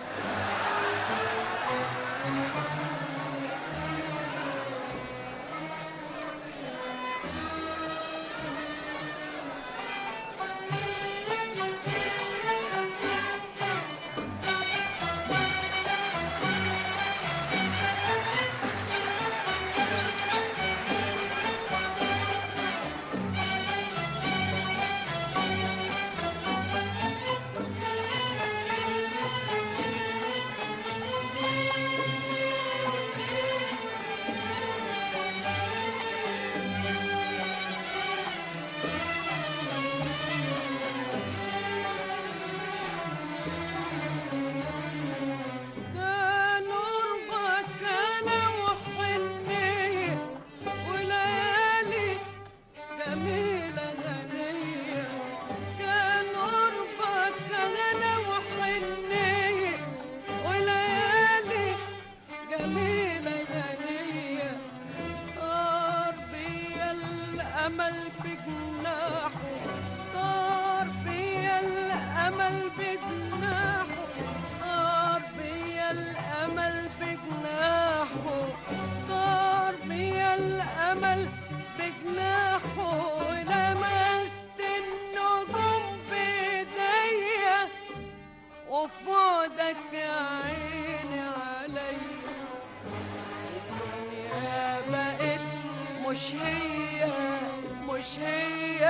كان قربك أنا وحنية وليالي جميلة غنية. كان قربك أنا وحنية وليالي جميلة غنية. طار بيا الأمل بجناحه، طار بيا الأمل بجناحه، طار بيا الأمل بجناحه، طار بيا الأمل بجناحه ولمست النجوم بإيديا. وفي بعدك يا عيني عليا الدنيا بقت مش هي مش هي.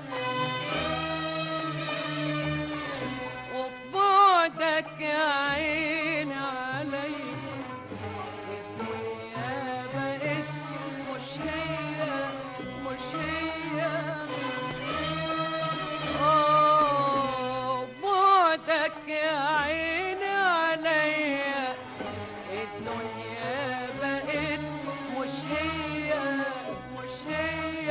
وفي بعدك يا عيني عليا الدنيا بقت مش هي مش هي. بعدك يا عيني عليا الدنيا بقت مش هي مش هي.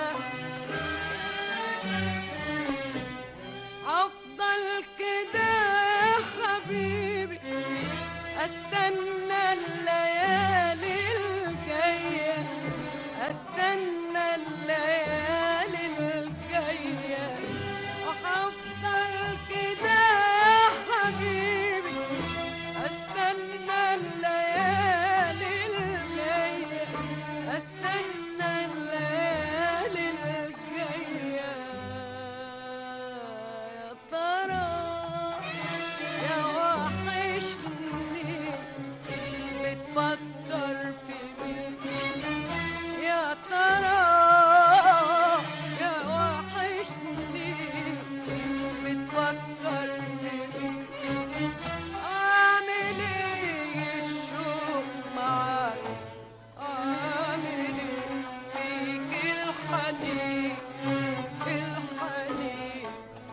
هفضل كده يا حبيبي استنى الليالي الجاية، استنى الليالي الجاية. هفضل كده يا حبيبي استنى الليالي الجاية، استنى الليالي الجاية. يا ترى يا وحشني بتفكر في مين؟ يا ترى يا وحشني بتفكر في مين؟ عامل ايه الشوق معاك، عامل ايه فيك الحنين الحنين.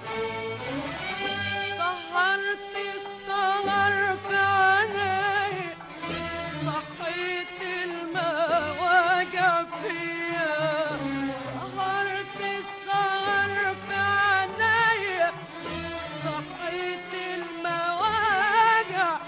سهرت السهر في عينيا، صحيت المواجع فيا. سهرت السهر في عينيا، صحيت المواجع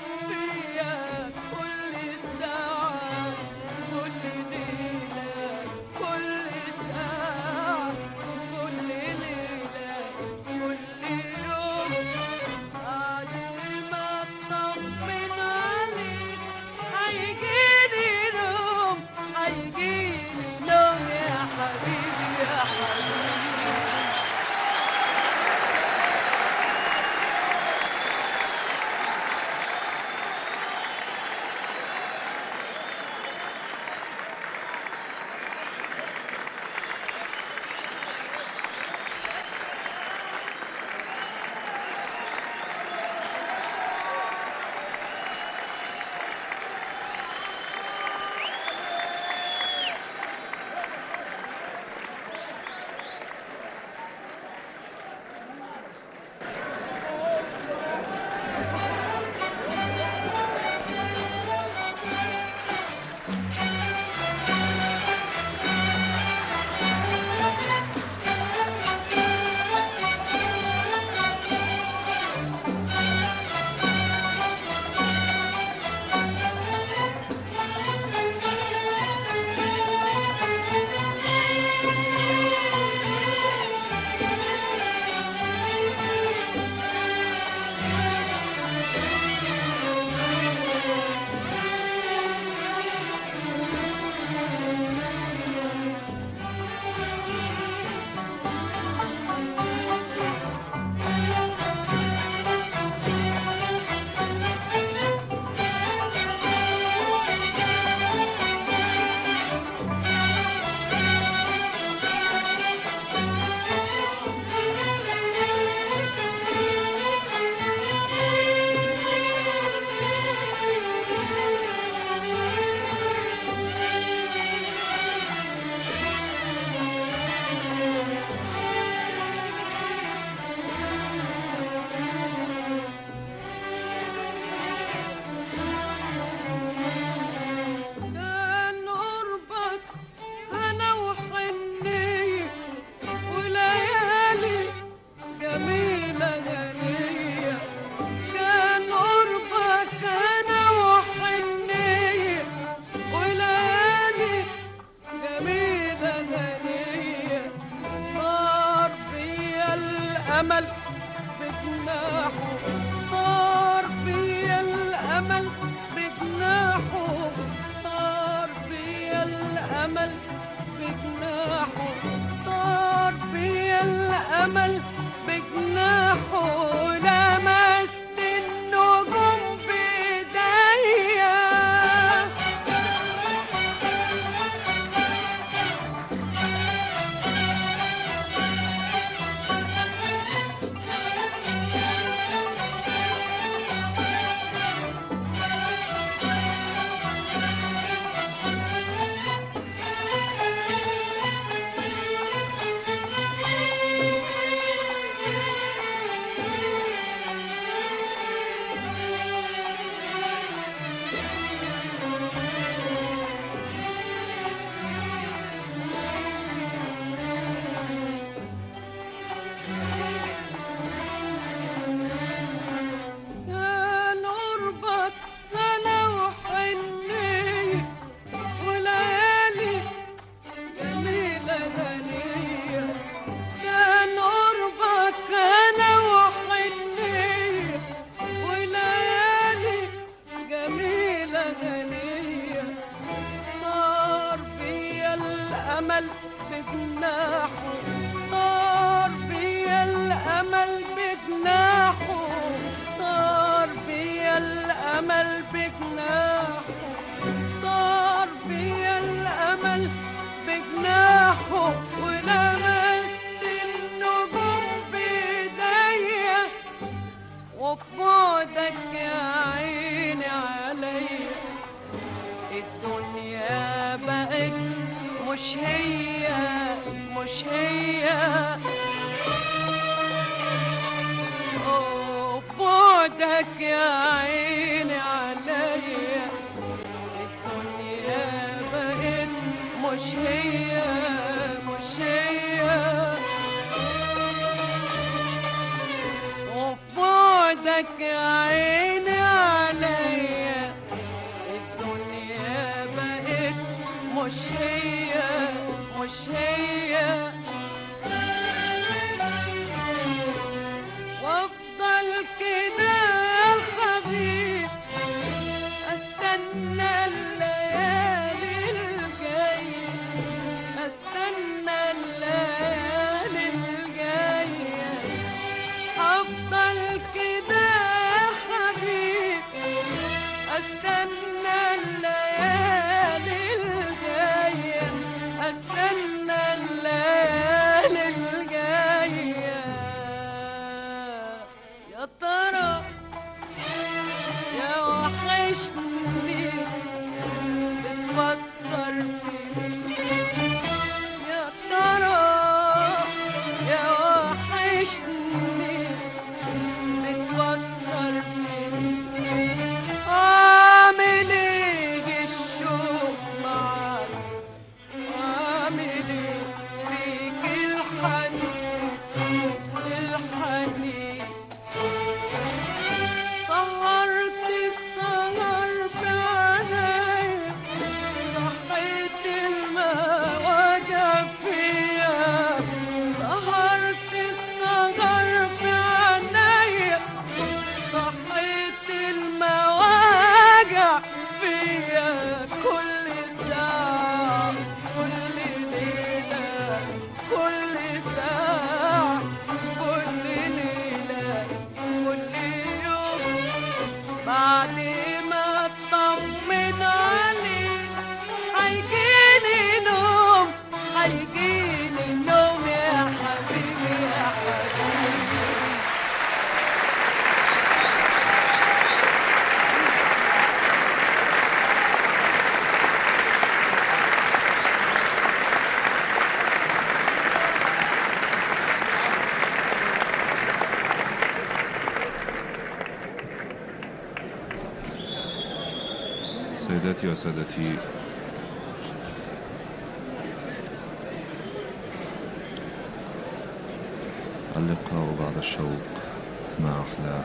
الأمل بجناحه، طار بيا الأمل بجناحه، طار بيا الأمل بجناحه، طار بيا الأمل بجناحه، لمست النجوم بإيديا. الأمل بجناحه، طار بيا الأمل بجناحه، طار بيا الأمل بجناحه، طار بيا الأمل بجناحه، ولمست النجوم بإيديا. وفي بعدك يا عيني عليا الدنيا بقت مش هي مش هي. بعدك يا عيني عليا الدنيا بقت مش هي مش هي. وفي بعدك يا عيني عليا الدنيا بقت مش هي مش هي. وافضل كده يا حبيب استنى الليالي الجاية، استنى الليالي الجاية. افضل كده يا حبيب استنى الليالي الجاية، استنى الليالي الجاية. يا ترى يا وحشني بتفكر في مين؟ يا ترى يا وحشني بتفكر في مين؟ عامل ايه الشوق معاك، عامل ايه فيك الحنين الحنين. سهرت السهر في عينيا، صحيت المواجع فيا. سهرت السهر في عينيا، صحيت المواجع فيا. كل ساعة كل ليلة كل ساعة كل ليلة كل يوم بعد ما اطمن عليك هيجيني نوم، هيجيني نوم يا حبيبي يا حبيبي. سيداتي وسادتي، اللقاء بعد الشوق ما أحلاه،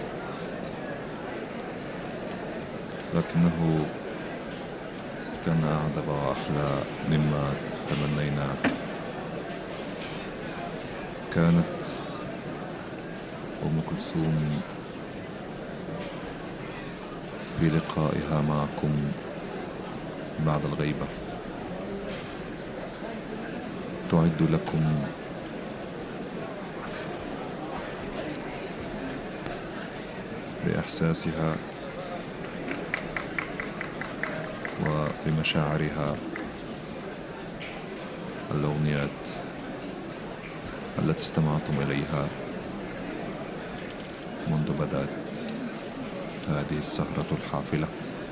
لكنه كان أعذب وأحلى مما تمنيناه. كانت أم كلثوم في لقائها معكم بعد الغيبة تعد لكم بإحساسها وبمشاعرها الأغنيات التي استمعتم إليها منذ بدأت هذه السهرة الحافلة.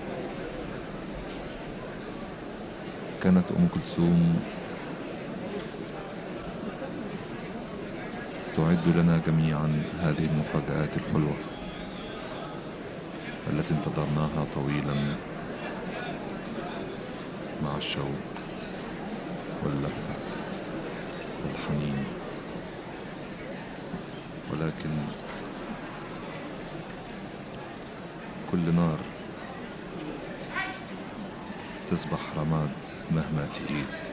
كانت أم كلثوم تعد لنا جميعا هذه المفاجآت الحلوة التي انتظرناها طويلا مع الشوق واللهفة والحنين، ولكن كل نار تصبح رماد مهما تقيد،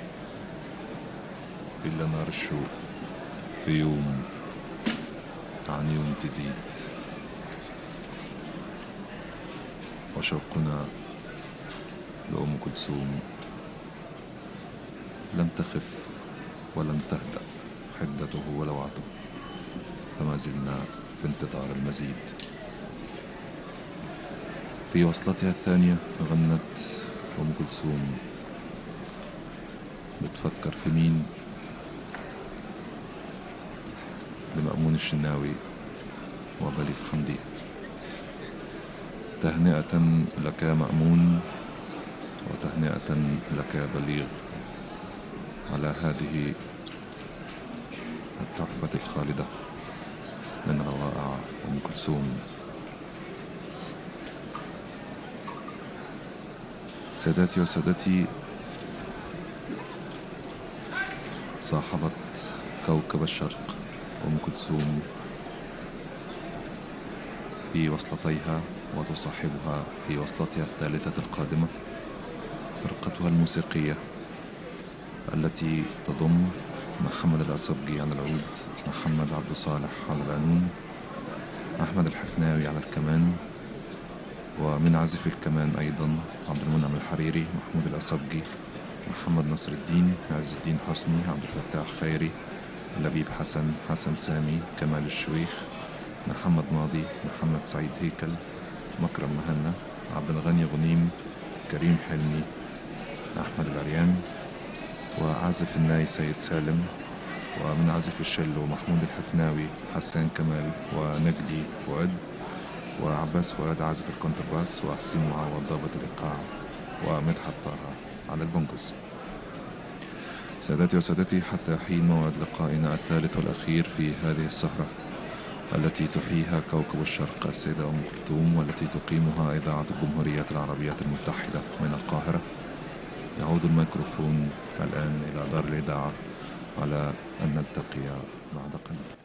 إلا نار الشوق في يوم عن يوم تزيد. وشوقنا لأم كلثوم لم تخف ولم تهدأ حدته ولوعته، فما زلنا في انتظار المزيد. في وصلتها الثانية غنت أم كلثوم بتفكر في مين؟ لمأمون الشناوي وبليغ حمدي. تهنئة لك مأمون وتهنئة لك بليغ على هذه التحفة الخالدة من روائع أم كلثوم. ساداتي وسادتي، صاحبت كوكب الشرق أم كلثوم في وصلتيها وتصاحبها في وصلتها الثالثة القادمة فرقتها الموسيقية التي تضم محمد العصبجي على العود، محمد عبد الصالح على القانون، أحمد الحفناوي على الكمان، ومن عازف الكمان أيضا عبد المنعم الحريري، محمود العصبجي، محمد نصر الدين، عز الدين حسني، عبد الفتاح خيري، لبيب حسن، حسن سامي، كمال الشويخ، محمد ماضي، محمد سعيد هيكل، مكرم مهنا، عبد الغني غنيم، كريم حلمي، أحمد العريان، وعازف الناي سيد سالم، ومن عازف الشلو محمود الحفناوي، حسان كمال، ونجدي فؤاد، وعباس فؤاد عازف الكونترباس، وحسين معاوض ضابط الإيقاع، ومدحت طه على البونجوز. سادتي وسادتي، حتى حين موعد لقائنا الثالث والأخير في هذه السهرة التي تحييها كوكب الشرق السيدة أم كلثوم، والتي تقيمها إذاعة الجمهورية العربية المتحدة من القاهرة، يعود الميكروفون الآن إلى دار الإذاعة على أن نلتقي بعد قليل.